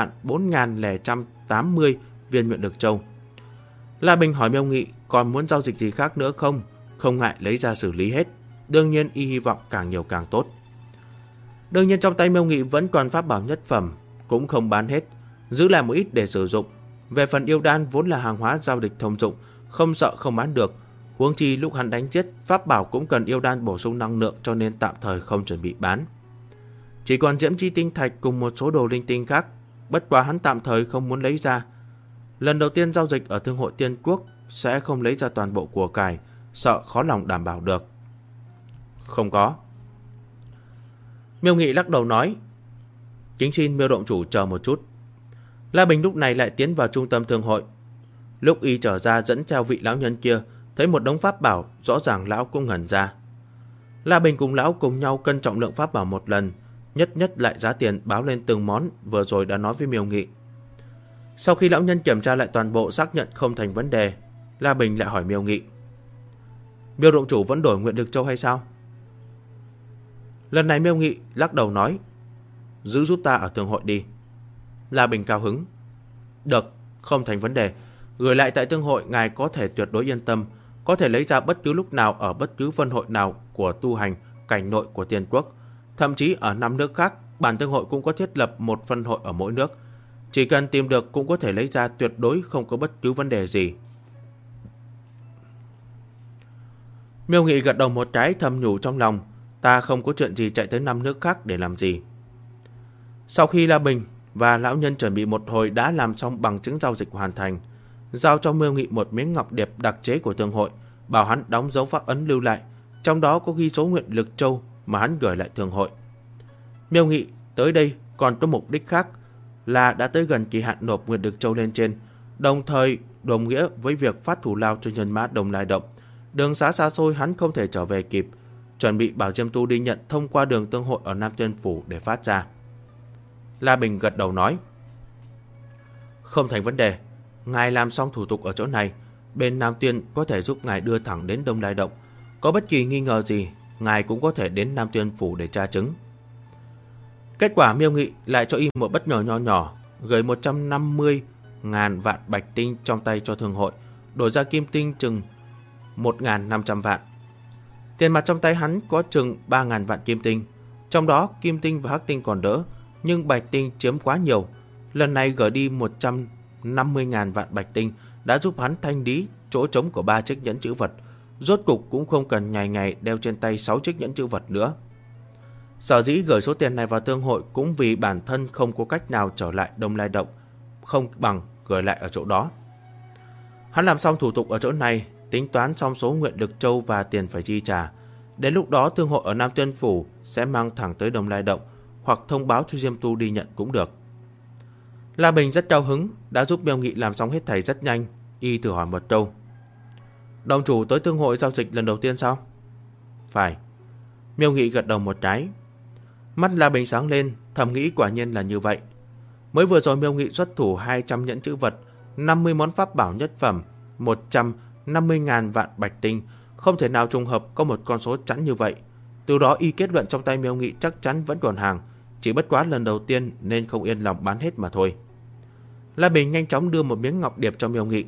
1.4.080 viên nguyện lực châu. La Bình hỏi Miêu Nghị còn muốn giao dịch gì khác nữa không? Không ngại lấy ra xử lý hết. Đương nhiên y hy vọng càng nhiều càng tốt. Đương nhiên trong tay Miêu Nghị vẫn còn pháp bảo nhất phẩm, cũng không bán hết, giữ lại một ít để sử dụng. Về phần yêu đan vốn là hàng hóa giao dịch thông dụng, không sợ không bán được. Huống chi lúc hắn đánh giết, pháp bảo cũng cần yêu đan bổ sung năng lượng, cho nên tạm thời không chuẩn bị bán. Chỉ còn diễm chi tinh thạch cùng một số đồ linh tinh khác, bất quá hắn tạm thời không muốn lấy ra. Lần đầu tiên giao dịch ở Thương hội Tiên Quốc sẽ không lấy ra toàn bộ của cải, sợ khó lòng đảm bảo được. Không có. Miêu Nghị lắc đầu nói, kính xin Miêu động chủ chờ một chút. La Bình lúc này lại tiến vào trung tâm thương hội. Lúc y trở ra dẫn theo vị lão nhân kia, thấy một đống pháp bảo, rõ ràng lão cũng ngẩn ra. La Bình cùng lão cùng nhau cân trọng lượng pháp bảo một lần, nhất lại giá tiền báo lên từng món vừa rồi đã nói với Miêu Nghị. Sau khi lão nhân kiểm tra lại toàn bộ xác nhận không thành vấn đề, La Bình lại hỏi Miêu Nghị, Miêu động chủ vẫn đổi nguyện lực châu hay sao? Lần này Miêu Nghị lắc đầu nói, giữ giúp ta ở thương hội đi. La Bình cao hứng, được, không thành vấn đề. Gửi lại tại thương hội ngài có thể tuyệt đối yên tâm, có thể lấy ra bất cứ lúc nào ở bất cứ phân hội nào của tu hành cảnh nội của Tiên Quốc. Thậm chí ở 5 nước khác, bản thương hội cũng có thiết lập một phân hội ở mỗi nước. Chỉ cần tìm được cũng có thể lấy ra, tuyệt đối không có bất cứ vấn đề gì. Miêu Nghị gật đầu một cái, thầm nhủ trong lòng, ta không có chuyện gì chạy tới 5 nước khác để làm gì. Sau khi La Bình và lão nhân chuẩn bị một hồi đã làm xong bằng chứng giao dịch hoàn thành, giao cho Miêu Nghị một miếng ngọc điệp đặc chế của thương hội, bảo hắn đóng dấu pháp ấn lưu lại, trong đó có ghi số nguyện lực châu mà hắn gửi lại thương hội. Miêu Nghị tới đây còn có mục đích khác, là đã tới gần kỳ hạn nộp nguyện lực châu lên trên, đồng thời đồng nghĩa với việc phát thù lao cho nhân mã Đông Lai Động. Đường xá xa xôi hắn không thể trở về kịp, chuẩn bị bảo Diêm Tu đi nhận thông qua đường thương hội ở Nam Tuyên Phủ để phát ra. La Bình gật đầu nói, không thành vấn đề, ngài làm xong thủ tục ở chỗ này, bên Nam Tuyên có thể giúp ngài đưa thẳng đến Đông Lai Động. Có bất kỳ nghi ngờ gì, ngài cũng có thể đến Nam Tuyên Phủ để tra chứng. Kết quả Miêu Nghị lại cho y một bất ngờ nho nhỏ, gửi 150.000 vạn bạch tinh trong tay cho thương hội, đổi ra kim tinh chừng 1.500 vạn. Tiền mặt trong tay hắn có chừng 3.000 vạn kim tinh, trong đó kim tinh và hắc tinh còn đỡ, nhưng bạch tinh chiếm quá nhiều. Lần này gửi đi 150.000 vạn bạch tinh đã giúp hắn thanh lý chỗ trống của 3 chiếc nhẫn chữ vật, rốt cục cũng không cần ngày đeo trên tay 6 chiếc nhẫn chữ vật nữa. Sở dĩ gửi số tiền này vào thương hội cũng vì bản thân không có cách nào trở lại Đông Lai Động, không bằng gửi lại ở chỗ đó. Hắn làm xong thủ tục ở chỗ này, tính toán xong số nguyện lực châu và tiền phải chi trả. Đến lúc đó thương hội ở Nam Tuyên Phủ sẽ mang thẳng tới Đông Lai Động, hoặc thông báo cho Diêm Tu đi nhận cũng được. La Bình rất cao hứng, đã giúp Miêu Nghị làm xong hết thảy rất nhanh. Y thử hỏi một câu, đồng chủ tới thương hội giao dịch lần đầu tiên sao? Phải. Miêu Nghị gật đầu một cái. Mắt La Bình sáng lên, thầm nghĩ quả nhiên là như vậy. Mới vừa rồi Miêu Nghị xuất thủ 200 nhẫn chữ vật, 50 món pháp bảo nhất phẩm, 150.000 vạn bạch tinh, không thể nào trùng hợp có một con số chẵn như vậy. Từ đó y kết luận trong tay Miêu Nghị chắc chắn vẫn còn hàng, chỉ bất quá lần đầu tiên nên không yên lòng bán hết mà thôi. La Bình nhanh chóng đưa một miếng ngọc điệp cho Miêu Nghị.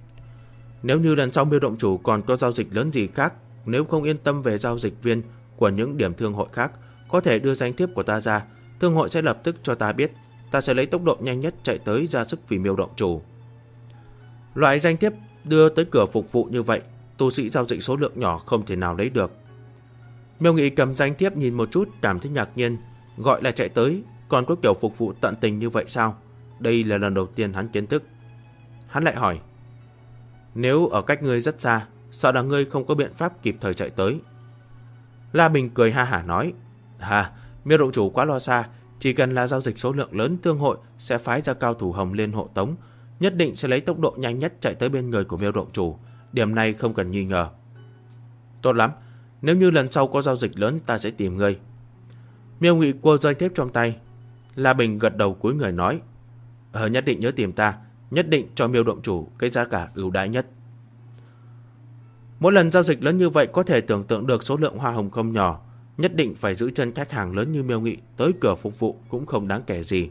Nếu như lần sau Miêu động chủ còn có giao dịch lớn gì khác, nếu không yên tâm về giao dịch viên của những điểm thương hội khác, có thể đưa danh thiếp của ta ra, thương hội sẽ lập tức cho ta biết, ta sẽ lấy tốc độ nhanh nhất chạy tới ra sức vì Miêu động chủ. Loại danh thiếp đưa tới cửa phục vụ như vậy, tu sĩ giao dịch số lượng nhỏ không thể nào lấy được. Miêu Nghị cầm danh thiếp nhìn một chút, cảm thấy ngạc nhiên, gọi là chạy tới, còn có kiểu phục vụ tận tình như vậy sao? Đây là lần đầu tiên hắn kiến thức. Hắn lại hỏi, nếu ở cách ngươi rất xa, sợ là ngươi không có biện pháp kịp thời chạy tới. La Bình cười ha hả nói, Miêu động chủ quá lo xa, chỉ cần là giao dịch số lượng lớn thương hội sẽ phái ra cao thủ Hồng Liên hộ tống, nhất định sẽ lấy tốc độ nhanh nhất chạy tới bên người của Miêu Động Chủ. Điểm này không cần nghi ngờ. Tốt lắm, nếu như lần sau có giao dịch lớn ta sẽ tìm ngươi. Miêu Nghị quơ rơi thép trong tay. La Bình gật đầu cúi người nói, nhất định nhớ tìm ta, nhất định cho Miêu Động Chủ cái giá cả ưu đãi nhất. Mỗi lần giao dịch lớn như vậy có thể tưởng tượng được số lượng hoa hồng không nhỏ, nhất định phải giữ chân khách hàng lớn như Miêu Nghị tới cửa phục vụ cũng không đáng kể gì.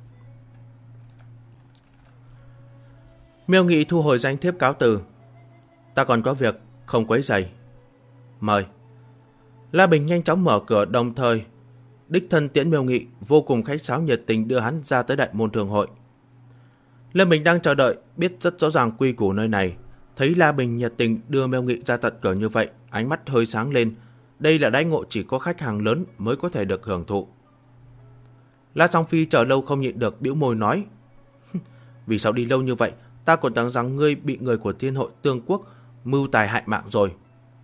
Miêu Nghị thu hồi danh thiếp cáo từ. Ta còn có việc, không quấy rầy. Mời. La Bình nhanh chóng mở cửa, đồng thời đích thân tiễn Miêu Nghị, vô cùng khách sáo nhiệt tình đưa hắn ra tới đại môn thương hội. Lâm Bình đang chờ đợi, biết rất rõ ràng quy củ nơi này. Thấy La Bình nhiệt tình đưa Miêu Nghị ra tận cửa như vậy, ánh mắt hơi sáng lên. Đây là đãi ngộ chỉ có khách hàng lớn mới có thể được hưởng thụ. La Song Phi chờ lâu không nhịn được, bĩu môi nói, vì sao đi lâu như vậy, ta còn tưởng rằng ngươi bị người của Thiên Hội Tương Quốc mưu tài hại mạng rồi.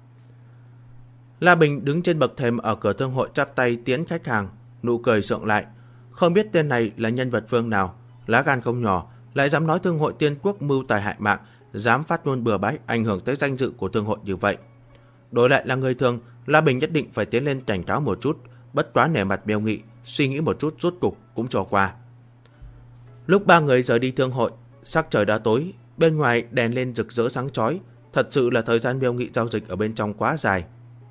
La Bình đứng trên bậc thềm ở cửa thương hội chắp tay tiễn khách hàng, nụ cười sượng lại. Không biết tên này là nhân vật phương nào, lá gan không nhỏ, lại dám nói Thương hội Tiên Quốc mưu tài hại mạng, dám phát ngôn bừa bãi ảnh hưởng tới danh dự của thương hội như vậy. Đối lại là người thường, La Bình nhất định phải tiến lên cảnh cáo một chút, bất quá nể mặt Miêu Nghị, suy nghĩ một chút rốt cục cũng cho qua. Lúc ba người rời đi thương hội, sắc trời đã tối, bên ngoài đèn lên rực rỡ sáng chói, thật sự là thời gian Miêu Nghị giao dịch ở bên trong quá dài.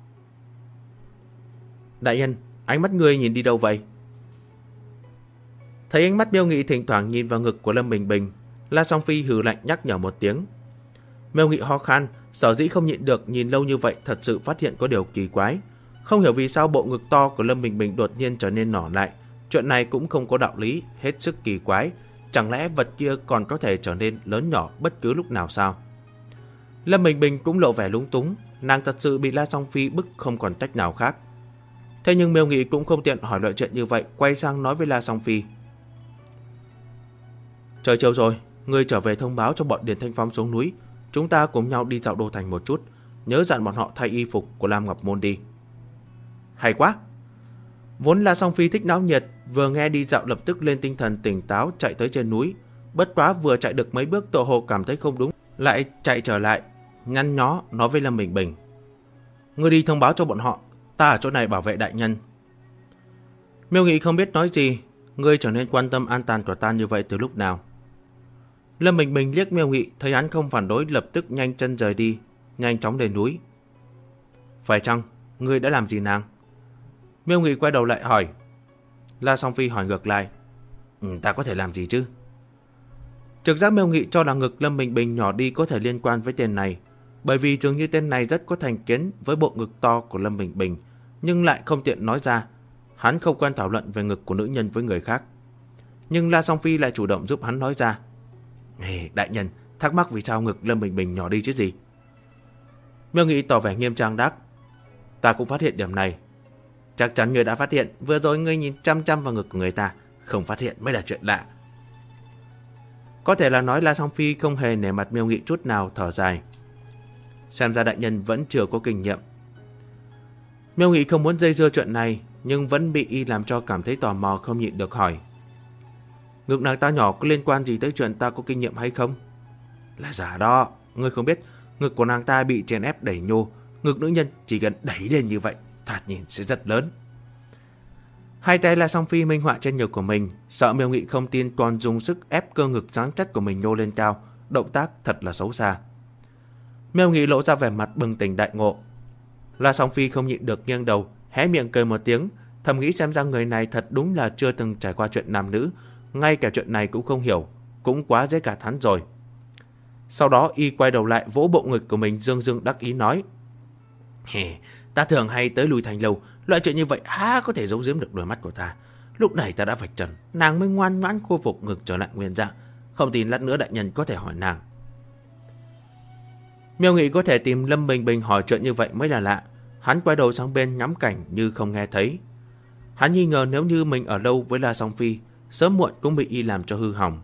Đại nhân, ánh mắt ngươi nhìn đi đâu vậy? Thấy ánh mắt Miêu Nghị thỉnh thoảng nhìn vào ngực của Lâm Bình Bình, La Song Phi hừ lạnh nhắc nhở một tiếng. Miêu Nghị ho khan, sở dĩ không nhịn được nhìn lâu như vậy, thật sự phát hiện có điều kỳ quái. Không hiểu vì sao bộ ngực to của Lâm Bình Bình đột nhiên trở nên nhỏ lại. Chuyện này cũng không có đạo lý, hết sức kỳ quái. Chẳng lẽ vật kia còn có thể trở nên lớn nhỏ bất cứ lúc nào sao? Lâm Bình Bình cũng lộ vẻ lúng túng, nàng thật sự bị La Song Phi bức không còn cách nào khác. Thế nhưng Miêu Nghị cũng không tiện hỏi loại chuyện như vậy, quay sang nói với La Song Phi. Trời chiều rồi, ngươi trở về thông báo cho bọn Điền Thanh Phong xuống núi. Chúng ta cùng nhau đi dạo đô thành một chút. Nhớ dặn bọn họ thay y phục của Lam Ngọc Môn đi. Hay quá. Vốn La Song Phi thích náo nhiệt, vừa nghe đi dạo lập tức lên tinh thần tỉnh táo chạy tới trên núi. Bất quá vừa chạy được mấy bước tựa hồ cảm thấy không đúng, lại chạy trở lại, nhăn nhó nói với Lâm Bình Bình. Ngươi đi thông báo cho bọn họ, ta ở chỗ này bảo vệ đại nhân. Miêu Nghị không biết nói gì, ngươi trở nên quan tâm an toàn của ta như vậy từ lúc nào? Lâm Bình Bình liếc Miêu Nghị, thấy hắn không phản đối lập tức nhanh chân rời đi, nhanh chóng lên núi. Phải chăng ngươi đã làm gì nàng? Miêu Nghị quay đầu lại hỏi. La Song Phi hỏi ngược lại. Ta có thể làm gì chứ? Trực giác Miêu Nghị cho là ngực Lâm Bình Bình nhỏ đi có thể liên quan với tên này, bởi vì dường như tên này rất có thành kiến với bộ ngực to của Lâm Bình Bình, nhưng lại không tiện nói ra. Hắn không quen thảo luận về ngực của nữ nhân với người khác. Nhưng La Song Phi lại chủ động giúp hắn nói ra. Đại nhân, thắc mắc vì sao ngực Lâm Bình Bình nhỏ đi chứ gì? Miêu Nghị tỏ vẻ nghiêm trang đáp. Ta cũng phát hiện điểm này. Chắc chắn ngươi đã phát hiện, vừa rồi ngươi nhìn chăm chăm vào ngực của người ta, không phát hiện mới là chuyện lạ. Có thể là nói La Song Phi không hề nể mặt Miêu Nghị chút nào, thở dài. Xem ra đại nhân vẫn chưa có kinh nghiệm. Miêu Nghị không muốn dây dưa chuyện này, nhưng vẫn bị y làm cho cảm thấy tò mò, không nhịn được hỏi. Ngực nàng ta nhỏ có liên quan gì tới chuyện ta có kinh nghiệm hay không? Là giả đó, ngươi không biết, ngực của nàng ta bị chèn ép đẩy nhô, ngực nữ nhân chỉ cần đẩy lên như vậy, thoạt nhìn sẽ rất lớn. Hai tay La Song Phi minh họa trên ngực của mình, sợ Miêu Nghị không tin còn dùng sức ép cơ ngực rắn chắc của mình nhô lên cao, động tác thật là xấu xa. Miêu Nghị lộ ra vẻ mặt bừng tỉnh đại ngộ. La Song Phi không nhịn được nghiêng đầu, hé miệng cười một tiếng, thầm nghĩ xem ra người này thật đúng là chưa từng trải qua chuyện nam nữ, ngay cả chuyện này cũng không hiểu, cũng quá dễ gạt hắn rồi. Sau đó y quay đầu lại vỗ bộ ngực của mình, dương dương đắc ý nói. Ta thường hay tới Lùi Thành Lâu, loại chuyện như vậy há có thể giấu giếm được đôi mắt của ta. Lúc này ta đã vạch trần, nàng mới ngoan ngoãn khôi phục ngực trở lại nguyên dạng. Không tin lát nữa đại nhân có thể hỏi nàng. Miêu Nghị có thể tìm Lâm Bình Bình hỏi chuyện như vậy mới là lạ. Hắn quay đầu sang bên ngắm cảnh như không nghe thấy. Hắn nghi ngờ nếu như mình ở lâu với La Song Phi, sớm muộn cũng bị y làm cho hư hỏng.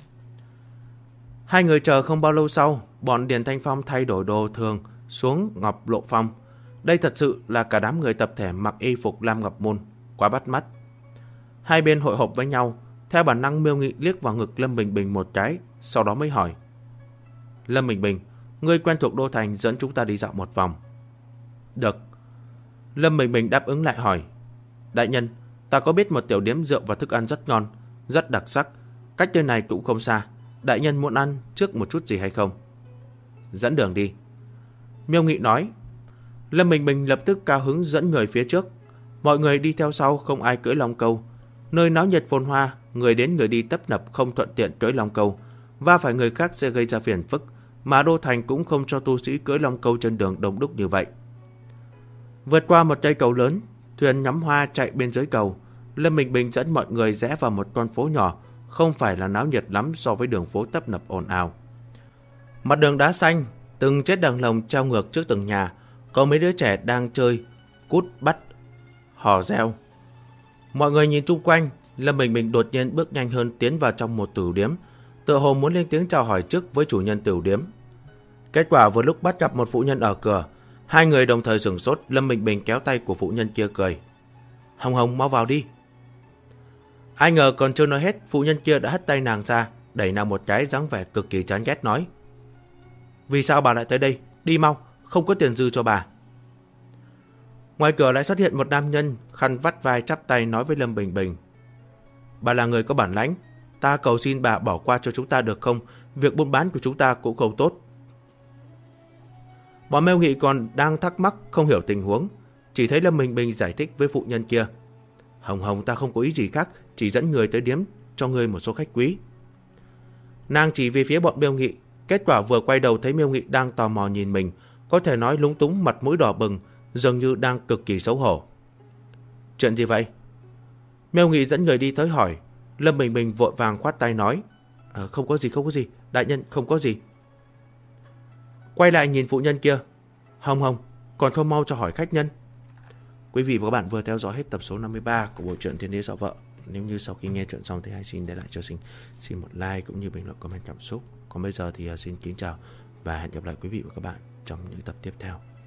Hai người chờ không bao lâu sau, bọn Điền Thanh Phong thay đổi đồ thường xuống Ngọc Lộ Phong. Đây thật sự là cả đám người tập thể mặc y phục Lam Ngọc Môn, quá bắt mắt. Hai bên hội họp với nhau, theo bản năng Miêu Nghị liếc vào ngực Lâm Bình Bình một cái, sau đó mới hỏi. Lâm Bình Bình, ngươi quen thuộc đô thành, dẫn chúng ta đi dạo một vòng. Được. Lâm Bình Bình đáp ứng lại hỏi. Đại nhân, ta có biết một tiểu điếm rượu và thức ăn rất ngon, rất đặc sắc, cách nơi này cũng không xa. Đại nhân muốn ăn trước một chút gì hay không? Dẫn đường đi. Miêu Nghị nói. Lâm Bình Bình lập tức cao hứng dẫn người phía trước. Mọi người đi theo sau, không ai cưỡi long câu. Nơi náo nhiệt phồn hoa, người đến người đi tấp nập, không thuận tiện cưỡi long câu, va phải người khác sẽ gây ra phiền phức, mà đô thành cũng không cho tu sĩ cưỡi long câu trên đường đông đúc như vậy. Vượt qua một cây cầu lớn, thuyền nhắm hoa chạy bên dưới cầu. Lâm Bình Bình dẫn mọi người rẽ vào một con phố nhỏ, không phải là náo nhiệt lắm so với đường phố tấp nập ồn ào. Mặt đường đá xanh, từng chiếc đèn lồng treo ngược trước từng nhà, có mấy đứa trẻ đang chơi cút bắt, hò reo. Mọi người nhìn chung quanh. Lâm Bình Bình đột nhiên bước nhanh hơn, tiến vào trong một tửu điếm, tựa hồ muốn lên tiếng chào hỏi trước với chủ nhân tửu điếm. Kết quả vừa lúc bắt gặp một phụ nhân ở cửa, hai người đồng thời sửng sốt. Lâm Bình Bình kéo tay của phụ nhân kia cười. Hồng Hồng, mau vào đi. Ai ngờ còn chưa nói hết, phụ nhân kia đã hất tay nàng ra, đẩy nàng một cái, dáng vẻ cực kỳ chán ghét nói. Vì sao bà lại tới đây? Đi mau, không có tiền dư cho bà. Ngoài cửa lại xuất hiện một nam nhân, khăn vắt vai chắp tay nói với Lâm Bình Bình. Bà là người có bản lãnh, ta cầu xin bà bỏ qua cho chúng ta được không? Việc buôn bán của chúng ta cũng không tốt. Bọn Miêu Nghị còn đang thắc mắc không hiểu tình huống, chỉ thấy Lâm Bình Bình giải thích với phụ nhân kia. Hồng Hồng, ta không có ý gì khác, chỉ dẫn người tới điếm cho ngươi một số khách quý. Nàng chỉ về phía bọn Miêu Nghị, kết quả vừa quay đầu thấy Miêu Nghị đang tò mò nhìn mình, có thể nói lúng túng, mặt mũi đỏ bừng, dường như đang cực kỳ xấu hổ. Chuyện gì vậy? Miêu Nghị dẫn người đi tới hỏi. Lâm Bình Bình vội vàng khoát tay nói. Không có gì, đại nhân, không có gì. Quay lại nhìn phụ nhân kia. Hồng Hồng, còn không mau cho hỏi khách nhân. Quý vị và các bạn vừa theo dõi hết tập số 53 của bộ truyện Thiên Đế Sợ Vợ. Nếu như sau khi nghe chuyện xong thì hãy xin để lại cho xin một like cũng như bình luận comment cảm xúc. Còn bây giờ thì xin kính chào và hẹn gặp lại quý vị và các bạn trong những tập tiếp theo.